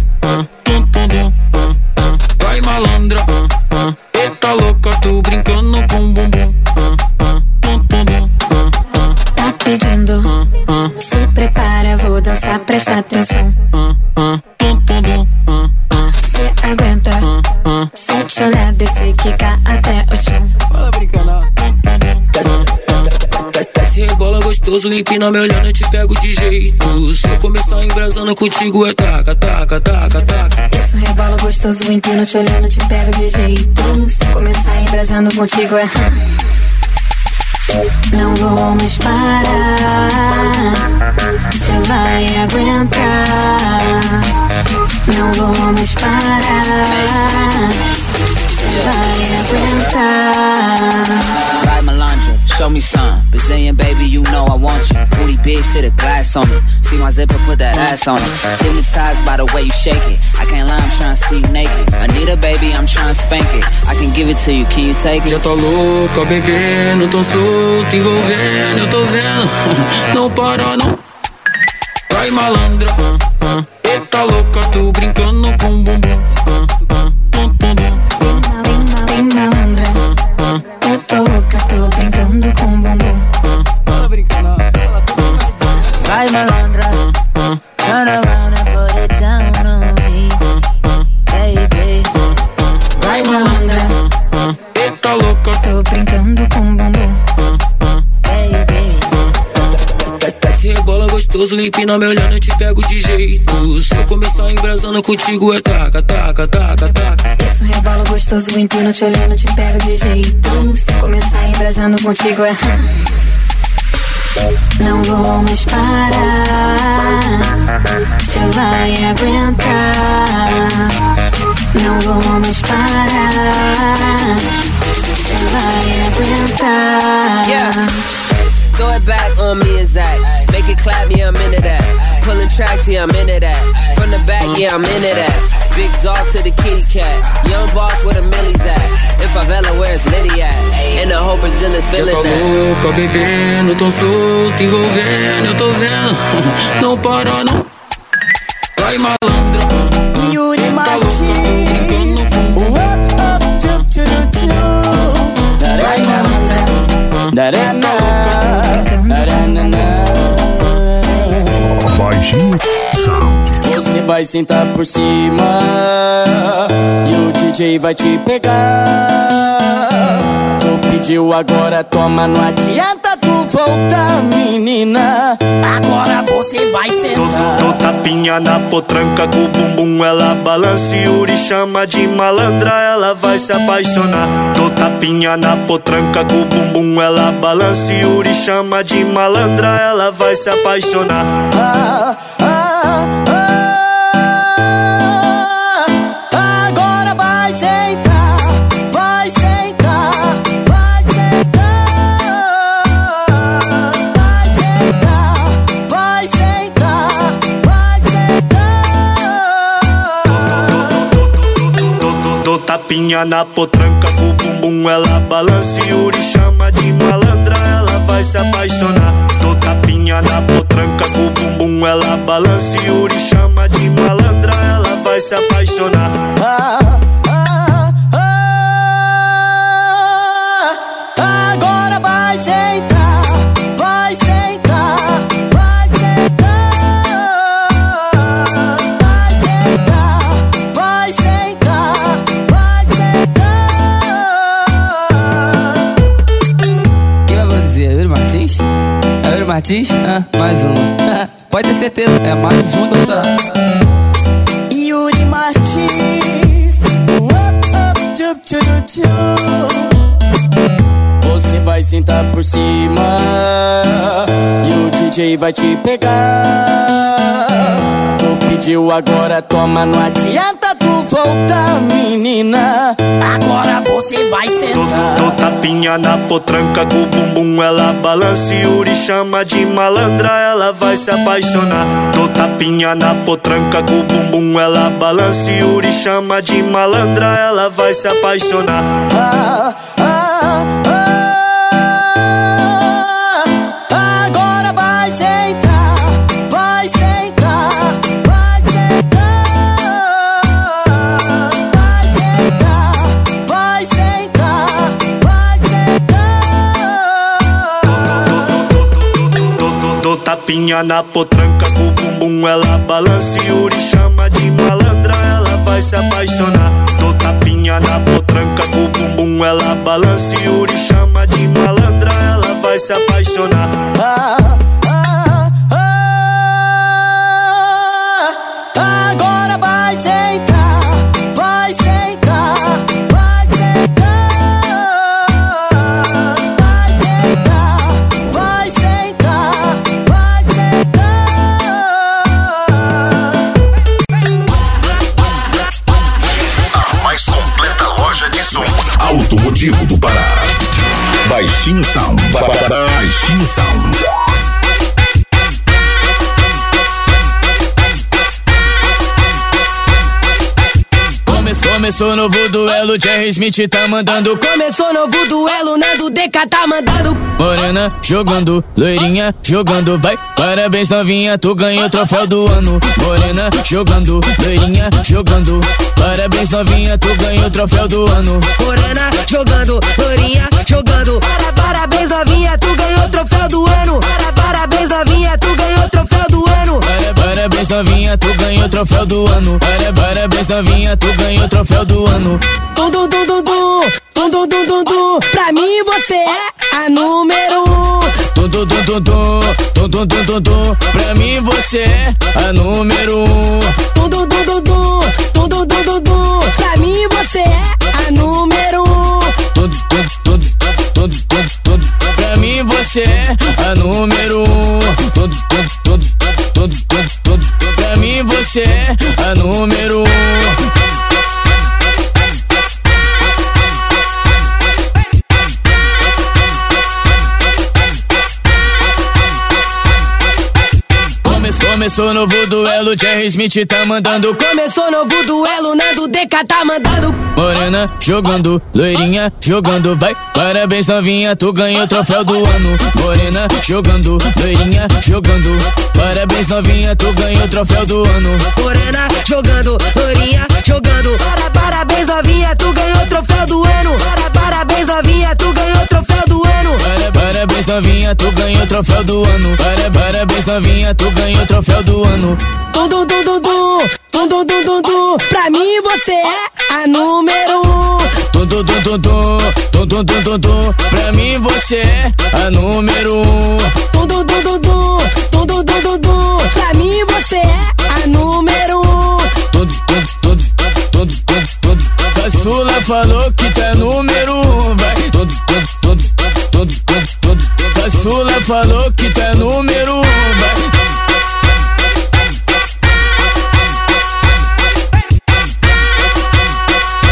Vai malandra, eita louca, tô brincando com o bumbum. Tá pedindo, se prepara, vou dançar, presta atenção. Cê aguenta, se eu te olhar, descer, quicar até o chão. Fala brincando. Desce, rebola gostoso, empina me olhando, eu te pego de jeito. Se eu começar embrasando contigo é taca, taca, taca, taca. Isso rebola gostoso, empino te olhando, te pego de jeito. Se começar embrasando contigo é... Não vou mais parar, cê vai aguentar. Não vou mais parar, cê vai aguentar. Right, Melandra, show me some. Brazilian baby, you know I want you. Booty big, sit a glass on me. See my zipper, put that ass on it. Hypnotized by the way you shake it. I can't lie, I'm trying to see you naked. Anita baby, I'm trying to spank it. I can give it to you, can you take it? Já tô louca, bebendo, tão solto, envolvendo, eu tô vendo. Não para, não. Vai malandra, eita louca, tô brincando com o bumbum. Vem malandra, eu tô louca, tô brincando com o bumbum. Fala brincando. Vai, malandra, turn around and put it down on me, baby. Vai malandra, eita louca, tô brincando com o bumbum. Desce, rebola gostoso, empina me olhando, eu te pego de jeito. Se eu começar embrasando contigo é taca, taca, taca, taca. Isso rebola gostoso, empino te olhando, te pego de jeito. Se começar embrasando contigo é... Não vou mais parar, cê vai aguentar. Não vou mais parar, cê vai aguentar. Yeah. Throw it back on me and Zach. Make it clap, yeah, I'm into that. Pulling tracks, yeah, I'm into that. From the back, yeah, I'm into that. Big dog to the kitty cat. Young boss where the millies at. In favela, where it's Liddy at. And the whole Brazil is feeling that. Já tô louca, bebendo, tão solto, envolvendo, eu tô vendo. Não para, não. Vai malandra, Yuri Martins. vai malandra. Baixinho sound. Você vai sentar por cima e o DJ vai te pegar. Tu pediu, agora toma, não adianta tu voltar, menina. Agora você vai sentar. Tô tapinha na potranca com o bumbum, ela balança e Yuri chama de malandra, ela vai se apaixonar. Tô tapinha na potranca com o bumbum, ela balança e Yuri chama de malandra, ela vai se apaixonar. Agora vai sentar, vai sentar, vai sentar. tapinha na potranca com o bumbum ela balança e Yuri chama de malandra, ela vai se apaixonar. Dou tapinha na potranca com o bumbum ela balança e Yuri chama de malandra, ela vai se apaixonar. Agora vai sentar, vai sentar, vai sentar, vai sentar, vai sentar, vai sentar. Quem vai produzir? É Yuri Martins? É Yuri Martins? Mais um. Pode ter certeza, é mais um gostar. Yuri Martins, tchup tchup tchup. Você vai sentar por cima e o DJ vai te pegar. Tu pediu, agora toma, não adianta tu voltar, menina. Agora você vai sentar. Dou tapinha na potranca com o bumbum ela balança e Yuri chama de malandra, ela vai se apaixonar. Dou tapinha na potranca com o bumbum ela balança e Yuri chama de malandra, ela vai se apaixonar. Agora vai sentar, vai sentar, vai sentar, vai sentar, vai sentar, vai sentar. Dou tapinha na potranca com o bumbum ela balança e Yuri chama de malandra, ela vai se apaixonar. Dou tapinha na potranca com o bumbum ela balança e Yuri chama de malandra, ela vai se apaixonar. Agora vai sentar, vai sentar, vai sentar, vai sentar, vai sentar, vai A mais completa loja de som automotivo do Pará. Baixinho Sound. Baixinho Sound. Começou novo duelo, Jerry Smith tá mandando. Começou novo duelo, Nando DK tá mandando. Morena jogando, loirinha jogando, vai. Parabéns novinha, tu ganhou o troféu do ano. Morena jogando, loirinha jogando. Parabéns novinha, tu ganhou o troféu do ano. Morena jogando, loirinha jogando. Parabéns novinha, tu ganhou o troféu do ano. Parabéns novinha, tu ganhou o troféu do ano. Parabéns novinha, tu ganhou o troféu do ano. Parabéns novinha, tu ganhou o troféu do ano. Tum tum tum tum tum, tum tum tum tum tum. Pra mim você é a número 1. Tum tum tum tum tum, tum tum tum tum tum. Pra mim você é a número 1. Tum tum tum tum tum, tum tum tum tum tum. Pra mim você é a número 1. Tum tum tum tum tum tum. Pra mim você é a número 1. Tum tum tum tum tum tum. Pra mim você é a número 1. Começou novo duelo, Jerry Smith tá mandando. Começou novo duelo, Nando DK tá mandando. Morena jogando, loirinha jogando, vai. Parabéns novinha, tu ganhou o troféu do ano. Morena jogando, loirinha jogando. Parabéns novinha, tu ganhou o troféu do ano. Morena jogando, loirinha jogando. Parabéns novinha, tu ganhou o troféu do ano. Parabéns novinha, tu ganhou o troféu do ano. Parabéns novinha, tu ganhou o troféu do ano. Parabéns novinha, tu ganhou o troféu do ano. Tum tum tum tum tum, tum tum tum tum tum. Pra mim você é a número 1. Tum tum tum tum tum, tum tum tum tum tum. Pra mim você é a número 1. Tum tum tum tum tum, tum tum tum tum tum. Pra mim você é a número 1. Tum tum tum tum tum tum. Caçula falou que tá número 1, vai. Tum tum tum tum tum tum. Caçula falou que tá número 1, vai.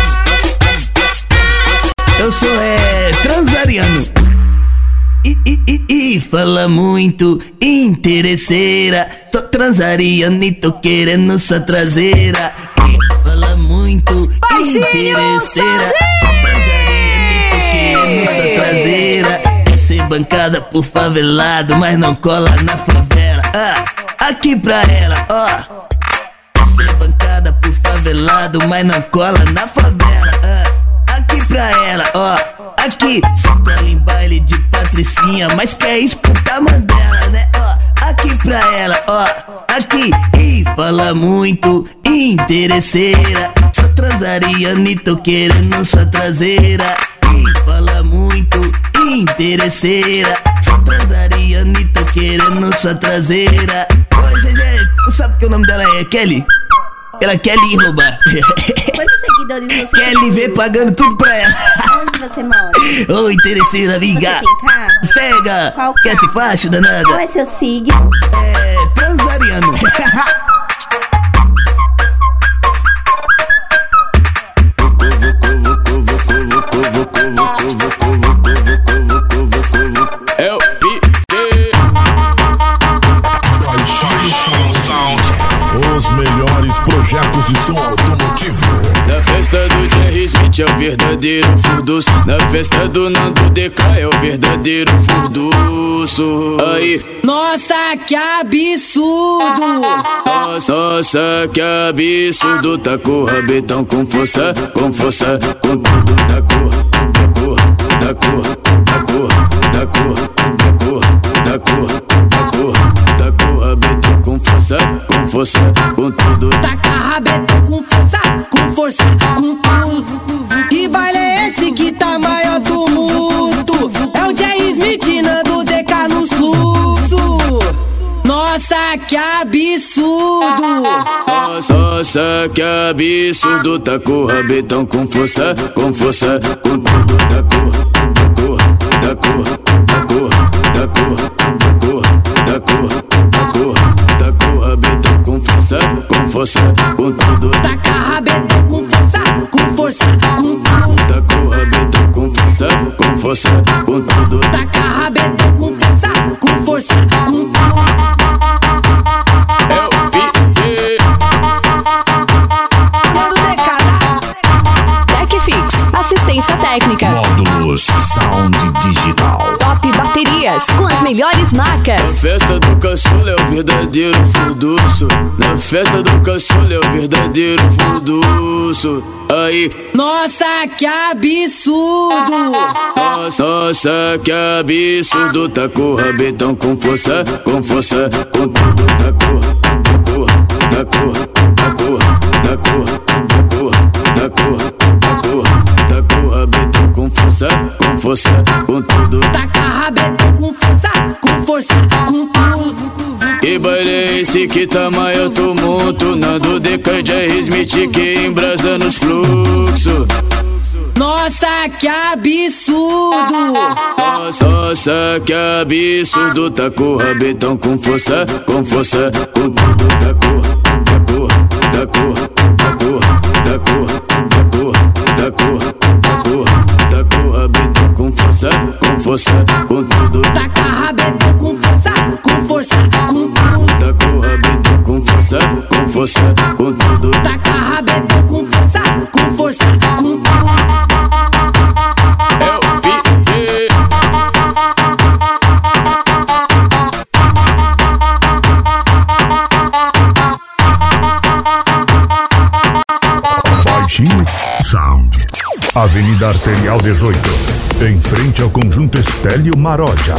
Eu sou transariano. Fala muito, interesseira. Só transariana e tô querendo sua traseira. Fala muito, interesseira. Só transariana e tô querendo sua traseira. Quer ser bancada por favelado, mas não cola na favela. Aqui pra ela, ó. Quer ser bancada por favelado, mas não cola na favela. Aqui pra ela, ó. Aqui, só cola em baile de Patricinha, mas quer escutar Mandela, né? Ó, aqui pra ela, ó. Aqui, fala muito, interesseira. Só transariana e tô querendo sua traseira. Fala muito, interesseira. Só transariana e tô querendo sua traseira. Oi, GG, tu sabe que o nome dela é Kelly? Ela quer lhe roubar. Quantos seguidores você tem? Quer lhe ver pagando tudo pra ela. Onde você mora? Ô, interesseira, amiga. Você tem carro? Cega. Qual Quer te facho, danada? Qual é seu signo? Transariano. É o Os melhores projetos de som automotivo. Na festa do Jerry Smith é o verdadeiro furdus. Na festa do Nando DK é o verdadeiro furduço. Aí, nossa, que absurdo! Nossa, que absurdo. Tá com o rabetão com força, com tudo. Tá com o rabetão com força, com tudo. Taca rabetão com força, com tudo. Que baile é esse que tá maior tumulto? É o Jerry Smith, Nando DK no fluxo. Nossa, que absurdo! Nossa, que absurdo. Tá com o rabetão com força, com tudo. Tá com o rabetão com força, com tudo. Taca rabetão com força, com tudo. Tá com o rabetão com força, com tudo. Taca rabetão com força, com tudo. É o TecFix, assistência técnica. Módulos Sound Digital. Top Baterias, com as melhores marcas. Na festa do caçula é o verdadeiro furduço. Na festa do caçula é o verdadeiro furduço. Aí, nossa, que absurdo! Nossa, que absurdo. Tá com o rabetão com força, com tudo. Tá com o rabetão com força, com tudo. Taca rabetão com força, com tudo. Que baile é esse que tá maior tumulto? Nando DK e Jerry Smith que embrasa nos fluxos. Nossa, que absurdo! Nossa, que absurdo. Tá com o rabetão com força, com tudo. Tá com o rabetão com força, com tudo. Taca rabetão com força, com tudo. Tá com o rabetão com força, com tudo. Taca rabetão com força, com tudo. É o Baixinho Sound. Avenida Arterial 18, em frente ao Conjunto Estélio Maroja.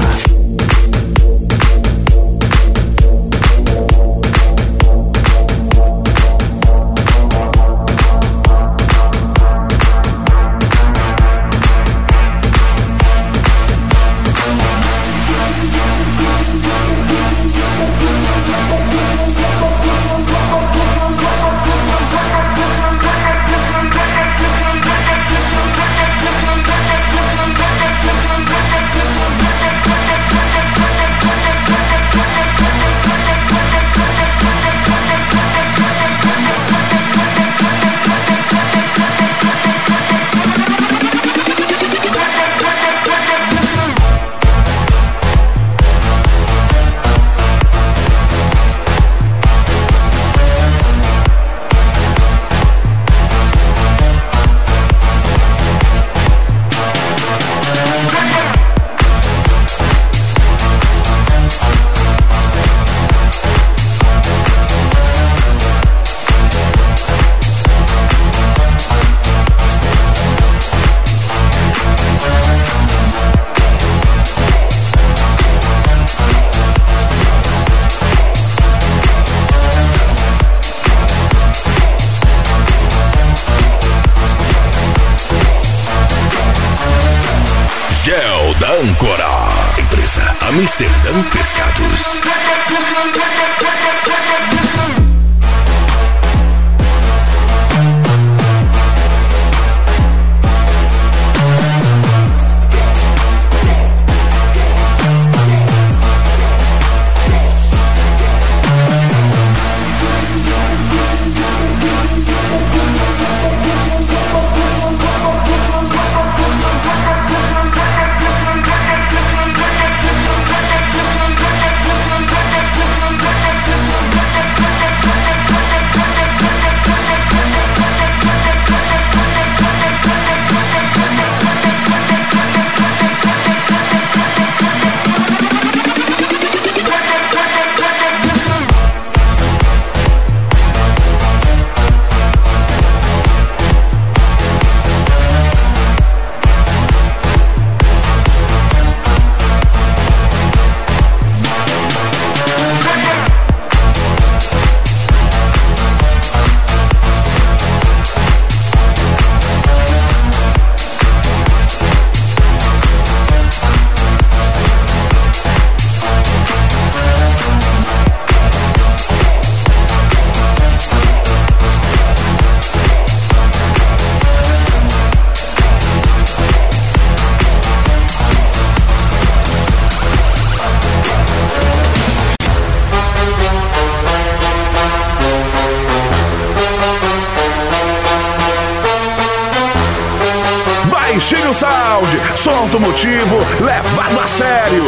Amsterdã Pescados. Baixinho Sound, som automotivo levado a sério.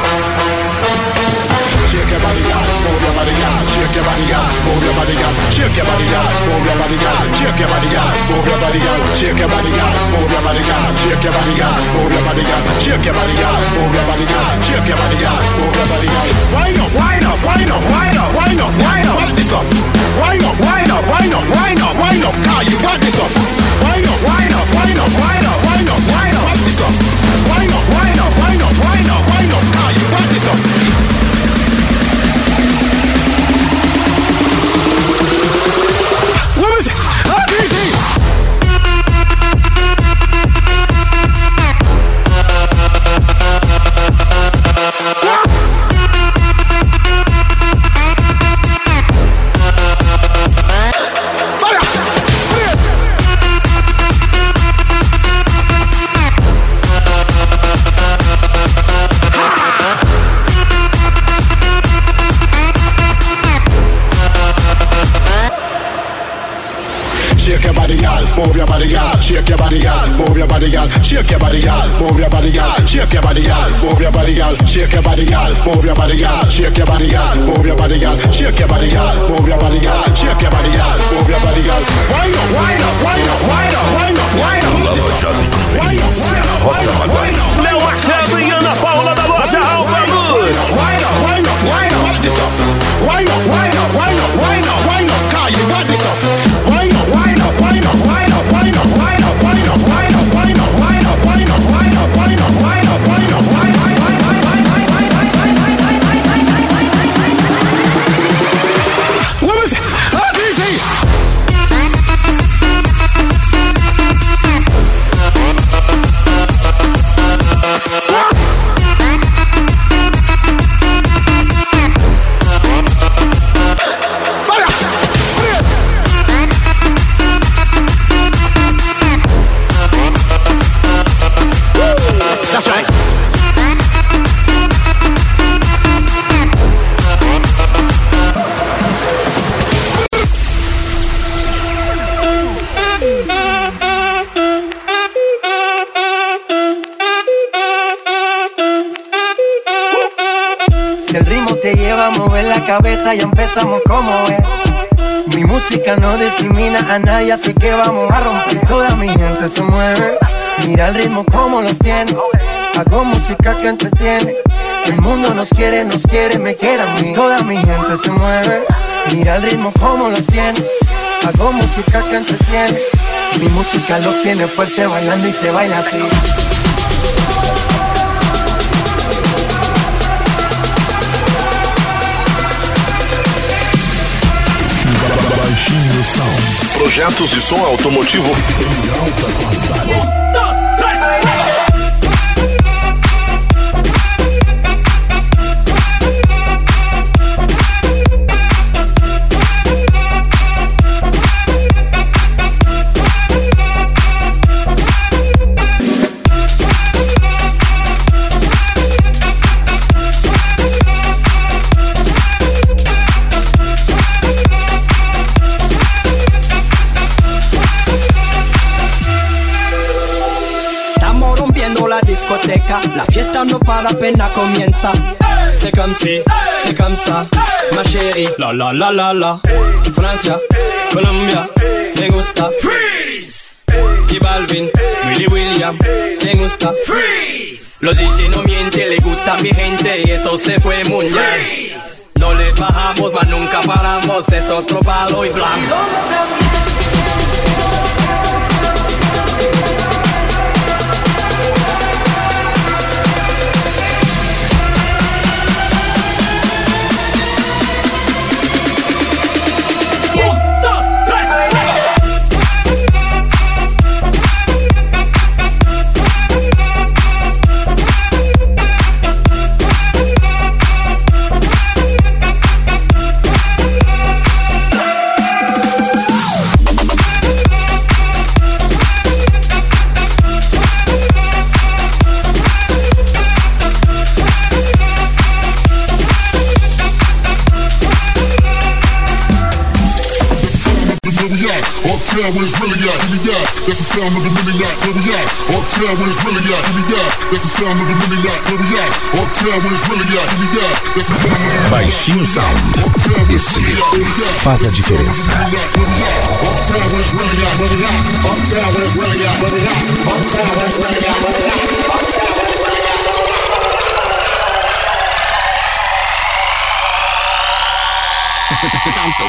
Shake your body, girl, move your body, girl. Shake your body, girl, move your body, girl. Shake your body, girl, move your body, girl. Shake your body, girl, move your body, girl. Shake your body, girl, move your body, girl. Shake your body, girl, move your body, girl. Shake your body, girl, move your body, girl. Shake your body, girl, move your body, girl. Wind up, wind up, wind up, wind up, wind up, wind up. What this stuff? Wind up, wind up, wind up, wind up, wind up. Car, you got this stuff. Wind up, wind up, wind up, wind up, wind up, wind up. What this stuff? Wind up, wind up, wind up, wind up, wind up. Car, you got this stuff. What was it? easy. Shake your body, girl, move your body, girl. Shake your body, girl, move your body, girl. Shake your body, girl, move your body, girl. Shake your body, girl, move your body, girl. Shake your body, girl, move your body, girl. Shake your body, girl, move your body, girl. Shake your body, girl, move your body, girl. Shake your body, girl, move your body, girl. Wind up, wind up, wind up, wind up, wind up, wind up. Lava Jato e Conveniência, Rota Maguari. Léo Machado e Ana Paula da Loja Alfa Luz. Wind up, wind up, wind up, this stuff. Wind up, wind up, wind up, wind up, wind up. Car, you got this stuff. Wind up, wind up, wind up, wind up, wind up, wind up, wind up, wind up, wind up, wind up, wind up, wind up, wind up, wind up, wind up, wind up. What was it? easy. That's right. Si el ritmo te lleva a mover la cabeza, ya empezamos como es. Mi música no discrimina a nadie, así que vamos a romper. Toda mi gente se mueve. Mira el ritmo como los tiene. Hago música que entretiene. El mundo nos quiere, me quiere a mí. Toda mi gente se mueve. Mira el ritmo como los tiene. Hago música que entretiene. Mi música los tiene fuerte bailando y se baila así. Baixinho Sound. Projetos de som automotivo em alta qualidade. 1, 2, 3. acá, la fiesta no para, apenas comienza. C'est comme si, c'est comme ça, ma chérie. La la la la la. Francia, Colombia, me gusta. Freeze. Y Balvin, Willy William, me gusta. Freeze. Los DJ no mienten, le gusta a mi gente y eso se fue mundial. No le bajamos, mas nunca paramos, es otro palo y blanco. Uptown where it's really at, give me that. That's the sound of the mini yacht, where we at. Uptown where it's really at, give me that. That's the sound of the mini yacht, where we at. Uptown where it's really at, give me that. That's the sound of the Baixinho Sound. Esse faz a diferença. Uptown where it's really at, where we at. Uptown where it's really at, where we at. Uptown where it's really at, where we at. Uptown where it's really at. Sounds so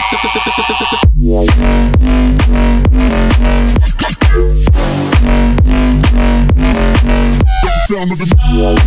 sound of the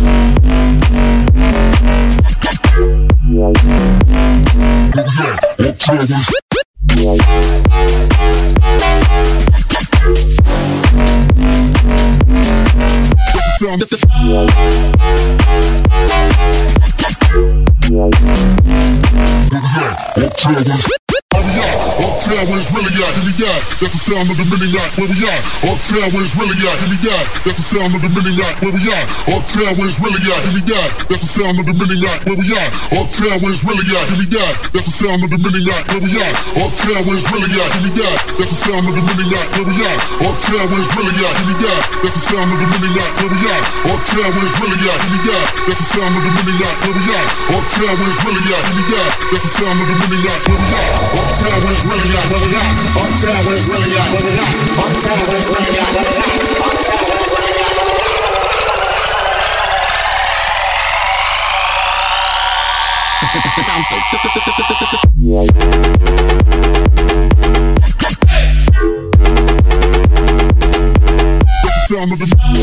Uptown where it's really at, give me that. That's the sound of the mini yacht, where we at. Uptown where it's really at, give me that. That's the sound of the mini yacht, where we at. Uptown where it's really at, give me that. That's the sound of the mini yacht, where we at. Uptown where it's really at, give me that. That's the sound of the mini yacht, where we at. Uptown where it's really at, give me that. That's the sound of the mini yacht, where we at. Uptown where it's really at, give me that. That's the sound of the mini yacht, where we at. Uptown where it's really at, give me that. That's the sound of the mini yacht, where we at. Uptown where it's really at, give me that. That's the sound of the mini yacht, where we at. Uptown where it's really at, where we at. Uptown where it's really at, where we at. Uptown where it's really at, where we at. Uptown where it's really at, where we at. sounds so sound of the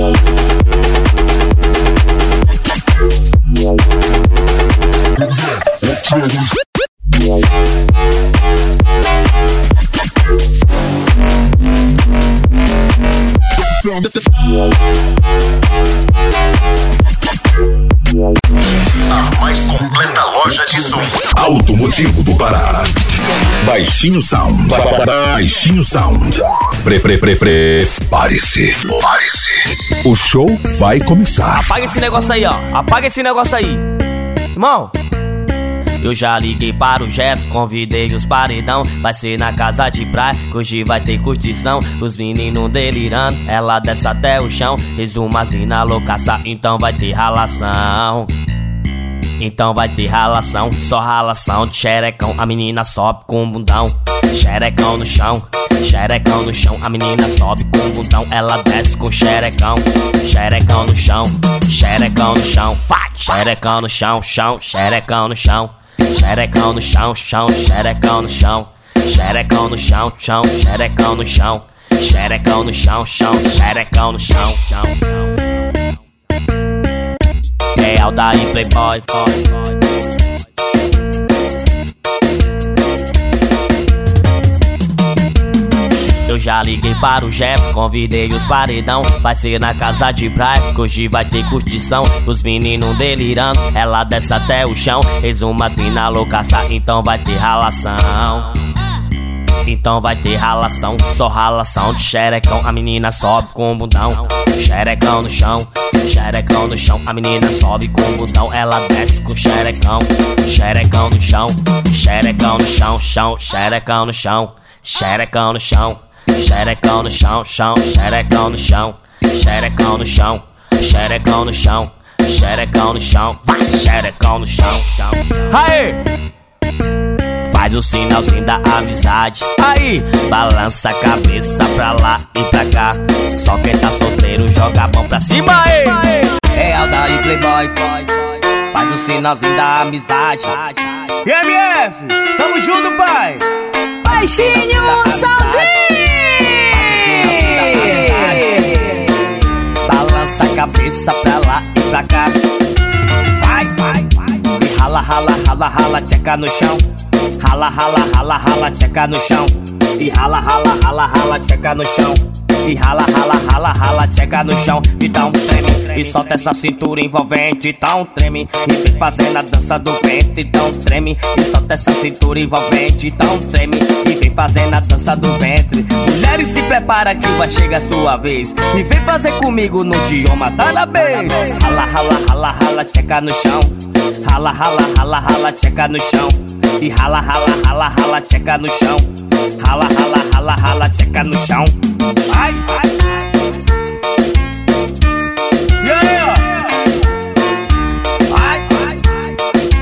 A mais completa loja de som automotivo do Pará. Baixinho Sound. Baixinho Sound. Prepare-se. O show vai começar. Apaga esse negócio aí, ó. Apaga esse negócio aí. Irmão, eu já liguei para o Jeff, convidei os paredão. Vai ser na casa de praia, que hoje vai ter curtição. Os meninos delirando, ela desce até o chão. Resumo as mina loucaça, então vai ter ralação. Então vai ter ralação, só ralação de xerecão. A menina sobe com o bundão, xerecão no chão. Xerecão no chão, a menina sobe com o bundão. Ela desce com xerecão, xerecão no chão. Xerecão no chão, vai! Xerecão no chão, chão, xerecão no chão. Xerecão no chão, chão, xerecão no chão. Xerecão no chão, chão, xerecão no chão. Xerecão no chão, chão, xerecão no chão. Real daí, playboy. Eu já liguei para o Jeff, convidei os paredão. Vai ser na casa de praia, que hoje vai ter curtição. Os meninos delirando, ela desce até o chão. Resumo as mina loucaça, então vai ter ralação. Então vai ter ralação, só ralação de xerecão. A menina sobe com o bundão, xerecão no chão. Xerecão no chão, a menina sobe com o bundão. Ela desce com xerecão, xerecão no chão. Xerecão no chão, chão, xerecão no chão. Xerecão no chão, xerecão no chão, chão, xerecão no chão. Xerecão no chão, xerecão no chão, xerecão no chão, vai, xerecão no chão. Aê! Faz o sinalzinho da amizade. Aí, balança a cabeça pra lá e pra cá. Só quem tá solteiro joga a mão pra cima. Aí, é Aldair Playboy. Faz o sinalzinho da amizade. E MF, tamo junto, pai. Baixinho Soundinho. Balança a cabeça pra lá e pra cá. Vai, vai, vai. E rala, rala, rala, rala, tcheca no chão. Rala, rala, rala, rala, tcheca no chão. E rala, rala, rala, rala, tcheca no chão. E rala, rala, rala, rala, tcheca no chão. Então treme, e solta essa cintura envolvente. Então treme, e vem fazendo a dança do ventre. Então treme, e solta essa cintura envolvente. Então treme, e vem fazendo a dança do ventre. Mulheres, se prepara que vai chegar a sua vez. E vem fazer comigo no idioma árabe. Rala, rala, rala, rala, tcheca no chão. Rala, rala, rala, rala, tcheca no chão. E rala, rala, rala, rala, tcheca no chão. Rala, rala, rala, rala, tcheca no chão. Ai, ai, ai. E aí, ó. Ai, ai, ai.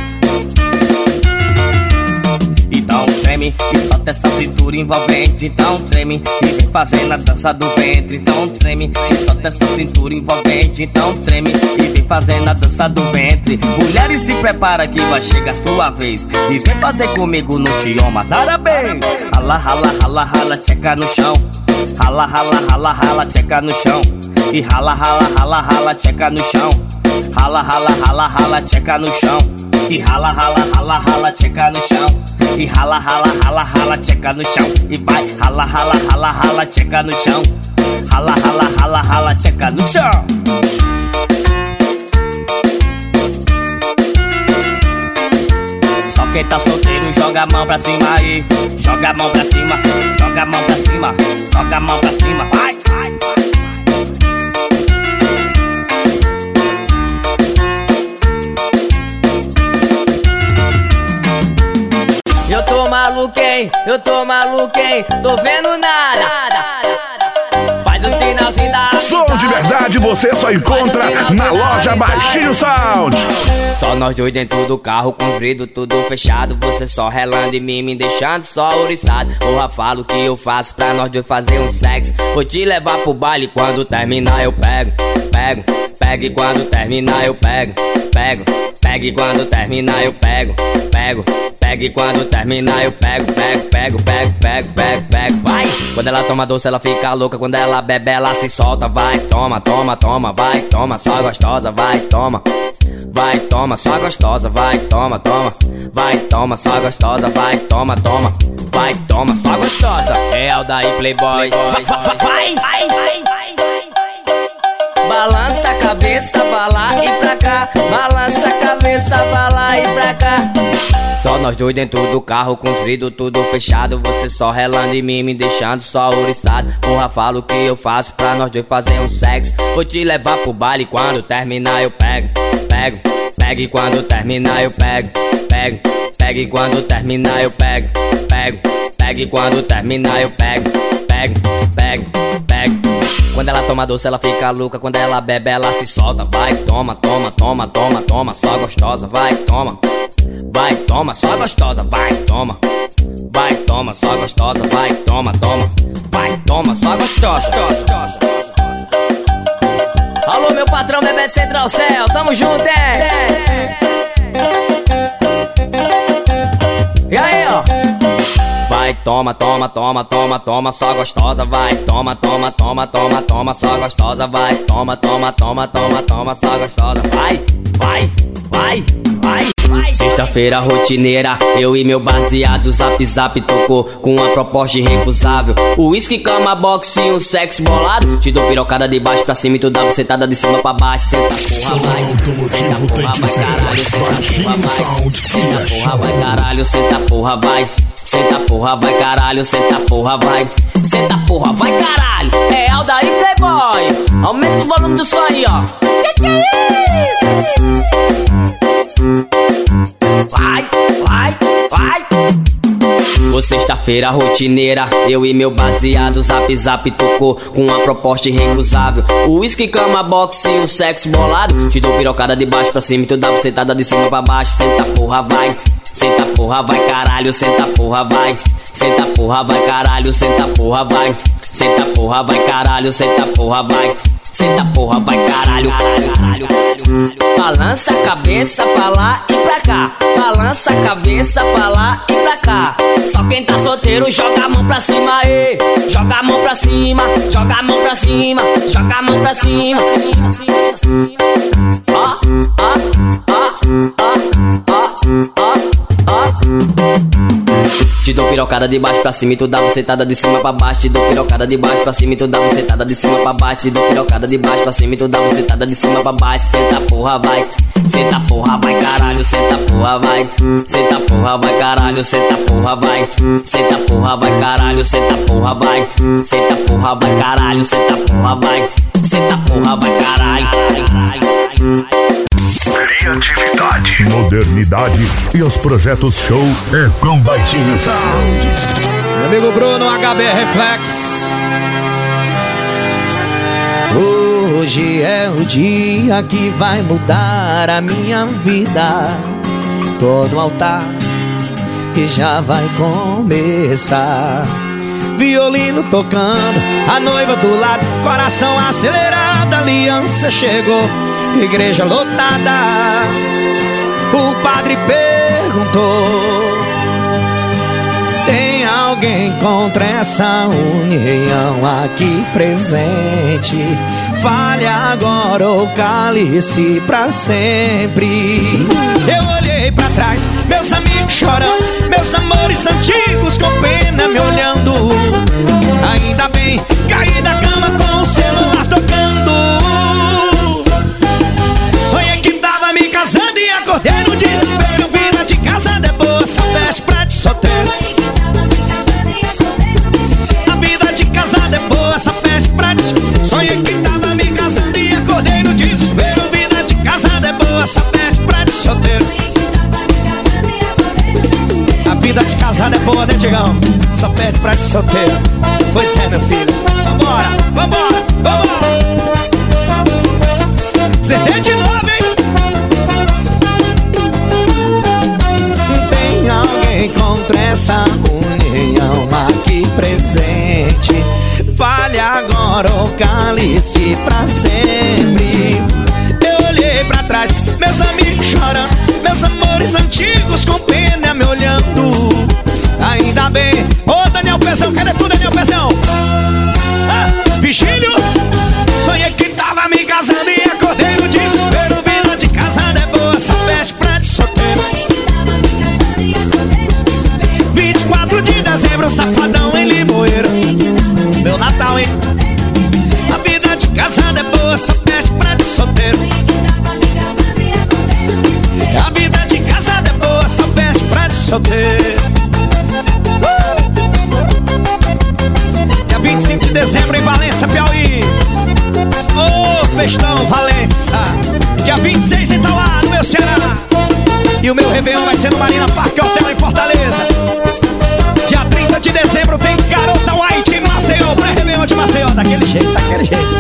Então treme e solta essa cintura envolvente. Então treme e vem fazendo a dança do ventre. Então treme e solta essa cintura envolvente. Então treme e vem fazendo a dança do ventre. Mulheres, se prepara que vai chegar a sua vez. E vem fazer comigo no idioma árabe. Rala, rala, rala, rala, tcheca no chão. Rala, rala, rala, rala, tcheca no chão. E rala, rala, rala, rala, tcheca no chão. Rala, rala, rala, rala, tcheca no chão. E rala, rala, rala, rala, tcheca no chão. E rala, rala, rala, rala, tcheca no chão. E vai, rala, rala, rala, rala, tcheca no chão. Rala, rala, rala, rala, tcheca no chão. Só quem tá solteiro joga a mão pra cima aí. Joga a mão pra cima, joga a mão pra cima, joga a mão pra cima, vai, vai, vai. Eu tô maluco, hein? Eu tô maluco, hein? Tô vendo nada. Faz o sinalzinho da amizade. Som de verdade você só encontra na loja Baixinho Sound. Só nós dois dentro do carro com os vidros tudo fechado. Você só relando em mim, me deixando só ouriçado. Porra, falo o que eu faço pra nós dois fazer um sexo. Vou te levar pro baile, quando terminar eu pego. Pego, pego e quando terminar eu pego. Pego, pego e quando terminar eu pego. Pego, pego e quando terminar eu pego. Pego, pego, pego, pego, pego, pego, vai. Quando ela toma doce ela fica louca. Quando ela bebe ela se solta. Vai, toma, toma, toma, vai, toma, só gostosa, vai, toma. Vai, toma, só gostosa, vai, toma, toma. Vai, toma, só gostosa, vai, toma, toma. Vai, toma, só gostosa. É Aldair Playboy. Vai, vai, vai, vai, vai. Balança a cabeça pra lá e pra cá. Balança a cabeça pra lá e pra cá. Só nós dois dentro do carro com os vidros tudo fechado. Você só relando em mim, me deixando só ouriçado. Porra, falo o que eu faço pra nós dois fazer um sexo. Vou te levar pro baile, quando terminar eu pego. Pego, pego e quando terminar eu pego. Pego, pego e quando terminar eu pego. Pego, pego e quando terminar eu pego. Pego, pego, pego. Quando ela toma doce ela fica louca. Quando ela bebe ela se solta. Vai, toma, toma, toma, toma, toma, só gostosa, vai, toma. Vai, toma, só gostosa, vai, toma. Vai, toma, só gostosa, vai, toma, toma. Vai, toma, só gostosa. Alô, meu patrão, bebê Central Céu, tamo junto, é? E aí, ó? Vai, toma, toma, toma, toma, toma, só gostosa, vai, toma, toma, toma, toma, toma, só gostosa, vai, toma, toma, toma, toma, toma, só gostosa, vai, vai, vai, vai. Sexta-feira rotineira, eu e meu baseado zap zap tocou com uma proposta irrecusável. Whisky, cama, boxe e um sexo bolado. Te dou pirocada de baixo pra cima e tu dá bucetada de cima pra baixo. Senta porra, vai. Senta porra, vai caralho. Senta porra, vai. Senta porra, vai caralho. Senta porra, vai. Senta porra, vai caralho. Senta porra, vai. Senta porra, vai caralho. É Aldair Playboy. Aumenta o volume do som aí, ó. Que é isso? Vai, vai, vai. Você Sexta-feira rotineira, eu e meu baseado, zap zap tocou com uma proposta irrecusável. Whisky, cama, boxe e um sexo bolado. Te dou pirocada de baixo pra cima e tu dá bucetada de cima pra baixo. Senta porra vai, senta porra vai caralho, senta porra vai. Senta porra vai caralho, senta porra vai. Senta porra vai caralho, senta porra vai. Senta porra vai caralho, caralho. Balança a cabeça pra lá e pra cá. Balança a cabeça pra lá e pra cá. Só quem tá solteiro joga a mão pra cima, ê. Joga a mão pra cima, joga a mão pra cima, joga a mão pra cima. Ó, ó, ó, ó, ó, ó, ó. Te dou pirocada de baixo pra cima e tu dá bucetada de cima pra baixo. Te dou pirocada de baixo pra cima e tu dá bucetada de cima pra baixo. Te dou pirocada de baixo pra cima e tu dá bucetada de cima pra baixo. Senta porra vai, senta porra vai caralho, senta porra vai. Senta porra vai caralho, senta porra vai. Senta porra vai caralho, senta porra vai. Senta porra vai caralho, senta porra vai. Senta porra vai caralho. Criatividade, modernidade e os projetos show é com Baixinho Sound. Meu amigo Bruno, HB Reflex. Hoje é o dia que vai mudar a minha vida. Tô no altar que já vai começar. Violino tocando, a noiva do lado, coração acelerado, a aliança chegou, igreja lotada. O padre perguntou: tem alguém contra essa união aqui presente? Fale agora ou cale-se pra sempre. Eu olhei pra trás, meus amigos chorando, meus amores antigos com pena me olhando. Ainda bem, caí da cama com o celular tocando. Sonhei que tava me casando e acordei no desespero. Vida de casada é boa, só pede pra te solteiro. A vida de casada é boa, só pede pra te solteiro. Sonhei que tava me casando e acordei no desespero. Vida de casada é boa, só pede pra te solteiro. A vida de casada é boa, né, Digão? Só pede pra te solteiro. Pois é, meu filho. Vambora, vambora, vambora. CD de novo, hein? Tem alguém contra essa união aqui presente? Fale agora ou cale-se pra sempre. Eu olhei pra trás, meus amigos chorando, meus amores antigos com pena me olhando. Ainda bem, ô Daniel Pezão, cadê tu, Daniel Pezão? Vigílio, sonhei que tava me casando e acordei no desespero. Vida de casada é boa, só pede pra te solteiro. 24 de dezembro, safadão em Limoeiro. Meu Natal, hein? A vida de casada é boa, só pede pra te solteiro. A vida de casada é boa, só pede pra te solteiro. Dia 25 de dezembro em Valença, Piauí. Ô, festão Valença. Dia 26 em Itauá, no meu Ceará. E o meu Réveillon vai ser no Marina Parque Hotel em Fortaleza. Dia 30 de dezembro tem Garota White em Maceió. Pré-Réveillon de Maceió, daquele jeito, daquele jeito.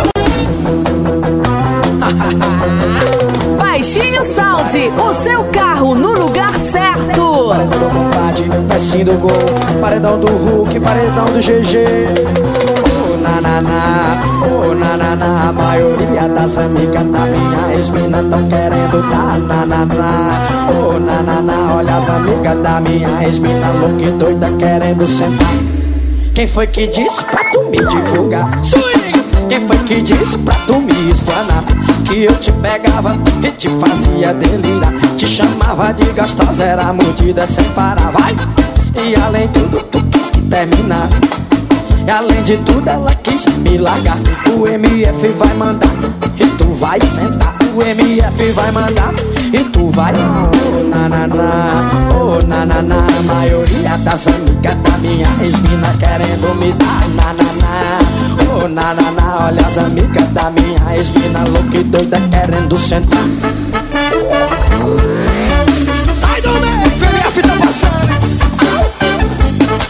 Baixinho Sound, o seu carro no lugar certo. Paredão do combate, pecinho do gol. Paredão do Hulk, paredão do GG. Oh, nananá, a maioria das amigas da minha ex-mina tão querendo dar nananá. Oh, nananá, olha as amigas da minha ex-mina louca e doida querendo sentar. Quem foi que disse pra tu me divulgar? Swing! Quem foi que disse pra tu me explanar? Que eu te pegava e te fazia delirar. Te chamava de gostosa, era mordida sem parar. Vai! E além de tudo, tu quis que terminar. E além de tudo ela quis me largar. O MF vai mandar e tu vai sentar. O MF vai mandar e tu vai. Oh, nananá, a maioria das amigas da minha ex-mina querendo me dar nananá. Oh, nananá, olha as amigas da minha ex-mina louca e doida querendo sentar. Sai do meio, MF tá passando.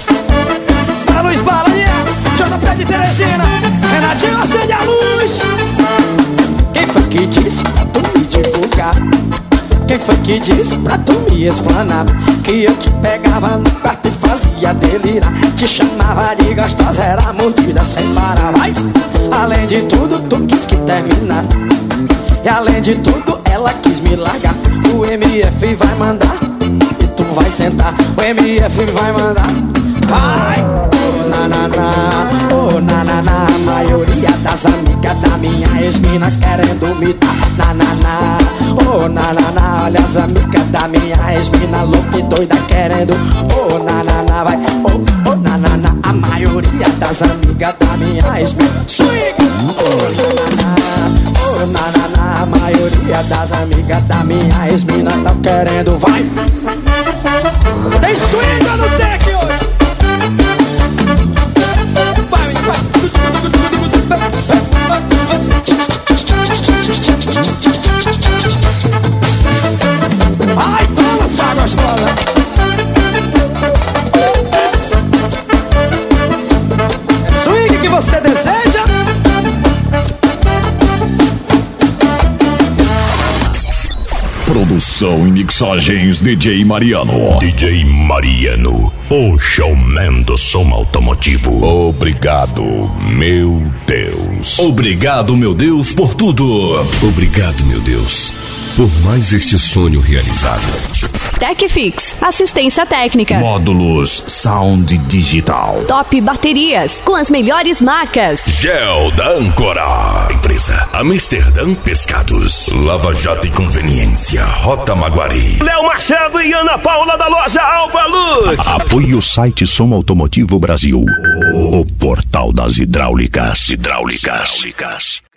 foi que disse pra tu me explanar? Que eu te pegava no quarto e fazia delirar. Te chamava de gostosa, era mordida sem parar. Vai! Além de tudo, tu quis que terminar. E além de tudo, ela quis me largar. O MF vai mandar e tu vai sentar. O MF vai mandar. Vai! Oh, nananá, oh, nananá. A maioria das amigas da minha ex-mina querendo me dar. Nananá, oh, nananá. Olha as amigas da minha ex-mina louca e doida querendo. Oh, nananá, vai. Oh, oh, nananá. A maioria das amigas da minha ex-mina. Swing! Oh, nananá, oh, nananá. A maioria das amigas da minha ex-mina tão querendo. Vai! Tem swing ou não tem aqui hoje? Ai, toma, sua gostosa. É swing que você deseja? Produção e mixagens DJ Mariano. DJ Mariano, o showman do som automotivo. Obrigado, meu Deus. Obrigado, meu Deus, por tudo. Obrigado, meu Deus, por mais este sonho realizado. Tecfix, assistência técnica. Módulos Sound Digital. Top baterias, com as melhores marcas. Gel da Âncora. Empresa Amsterdã Pescados. Lava Jato e Conveniência, Rota Maguari. Léo Machado e Ana Paula da loja Alfa Luz. Apoie o site Som Automotivo Brasil. O portal das hidráulicas.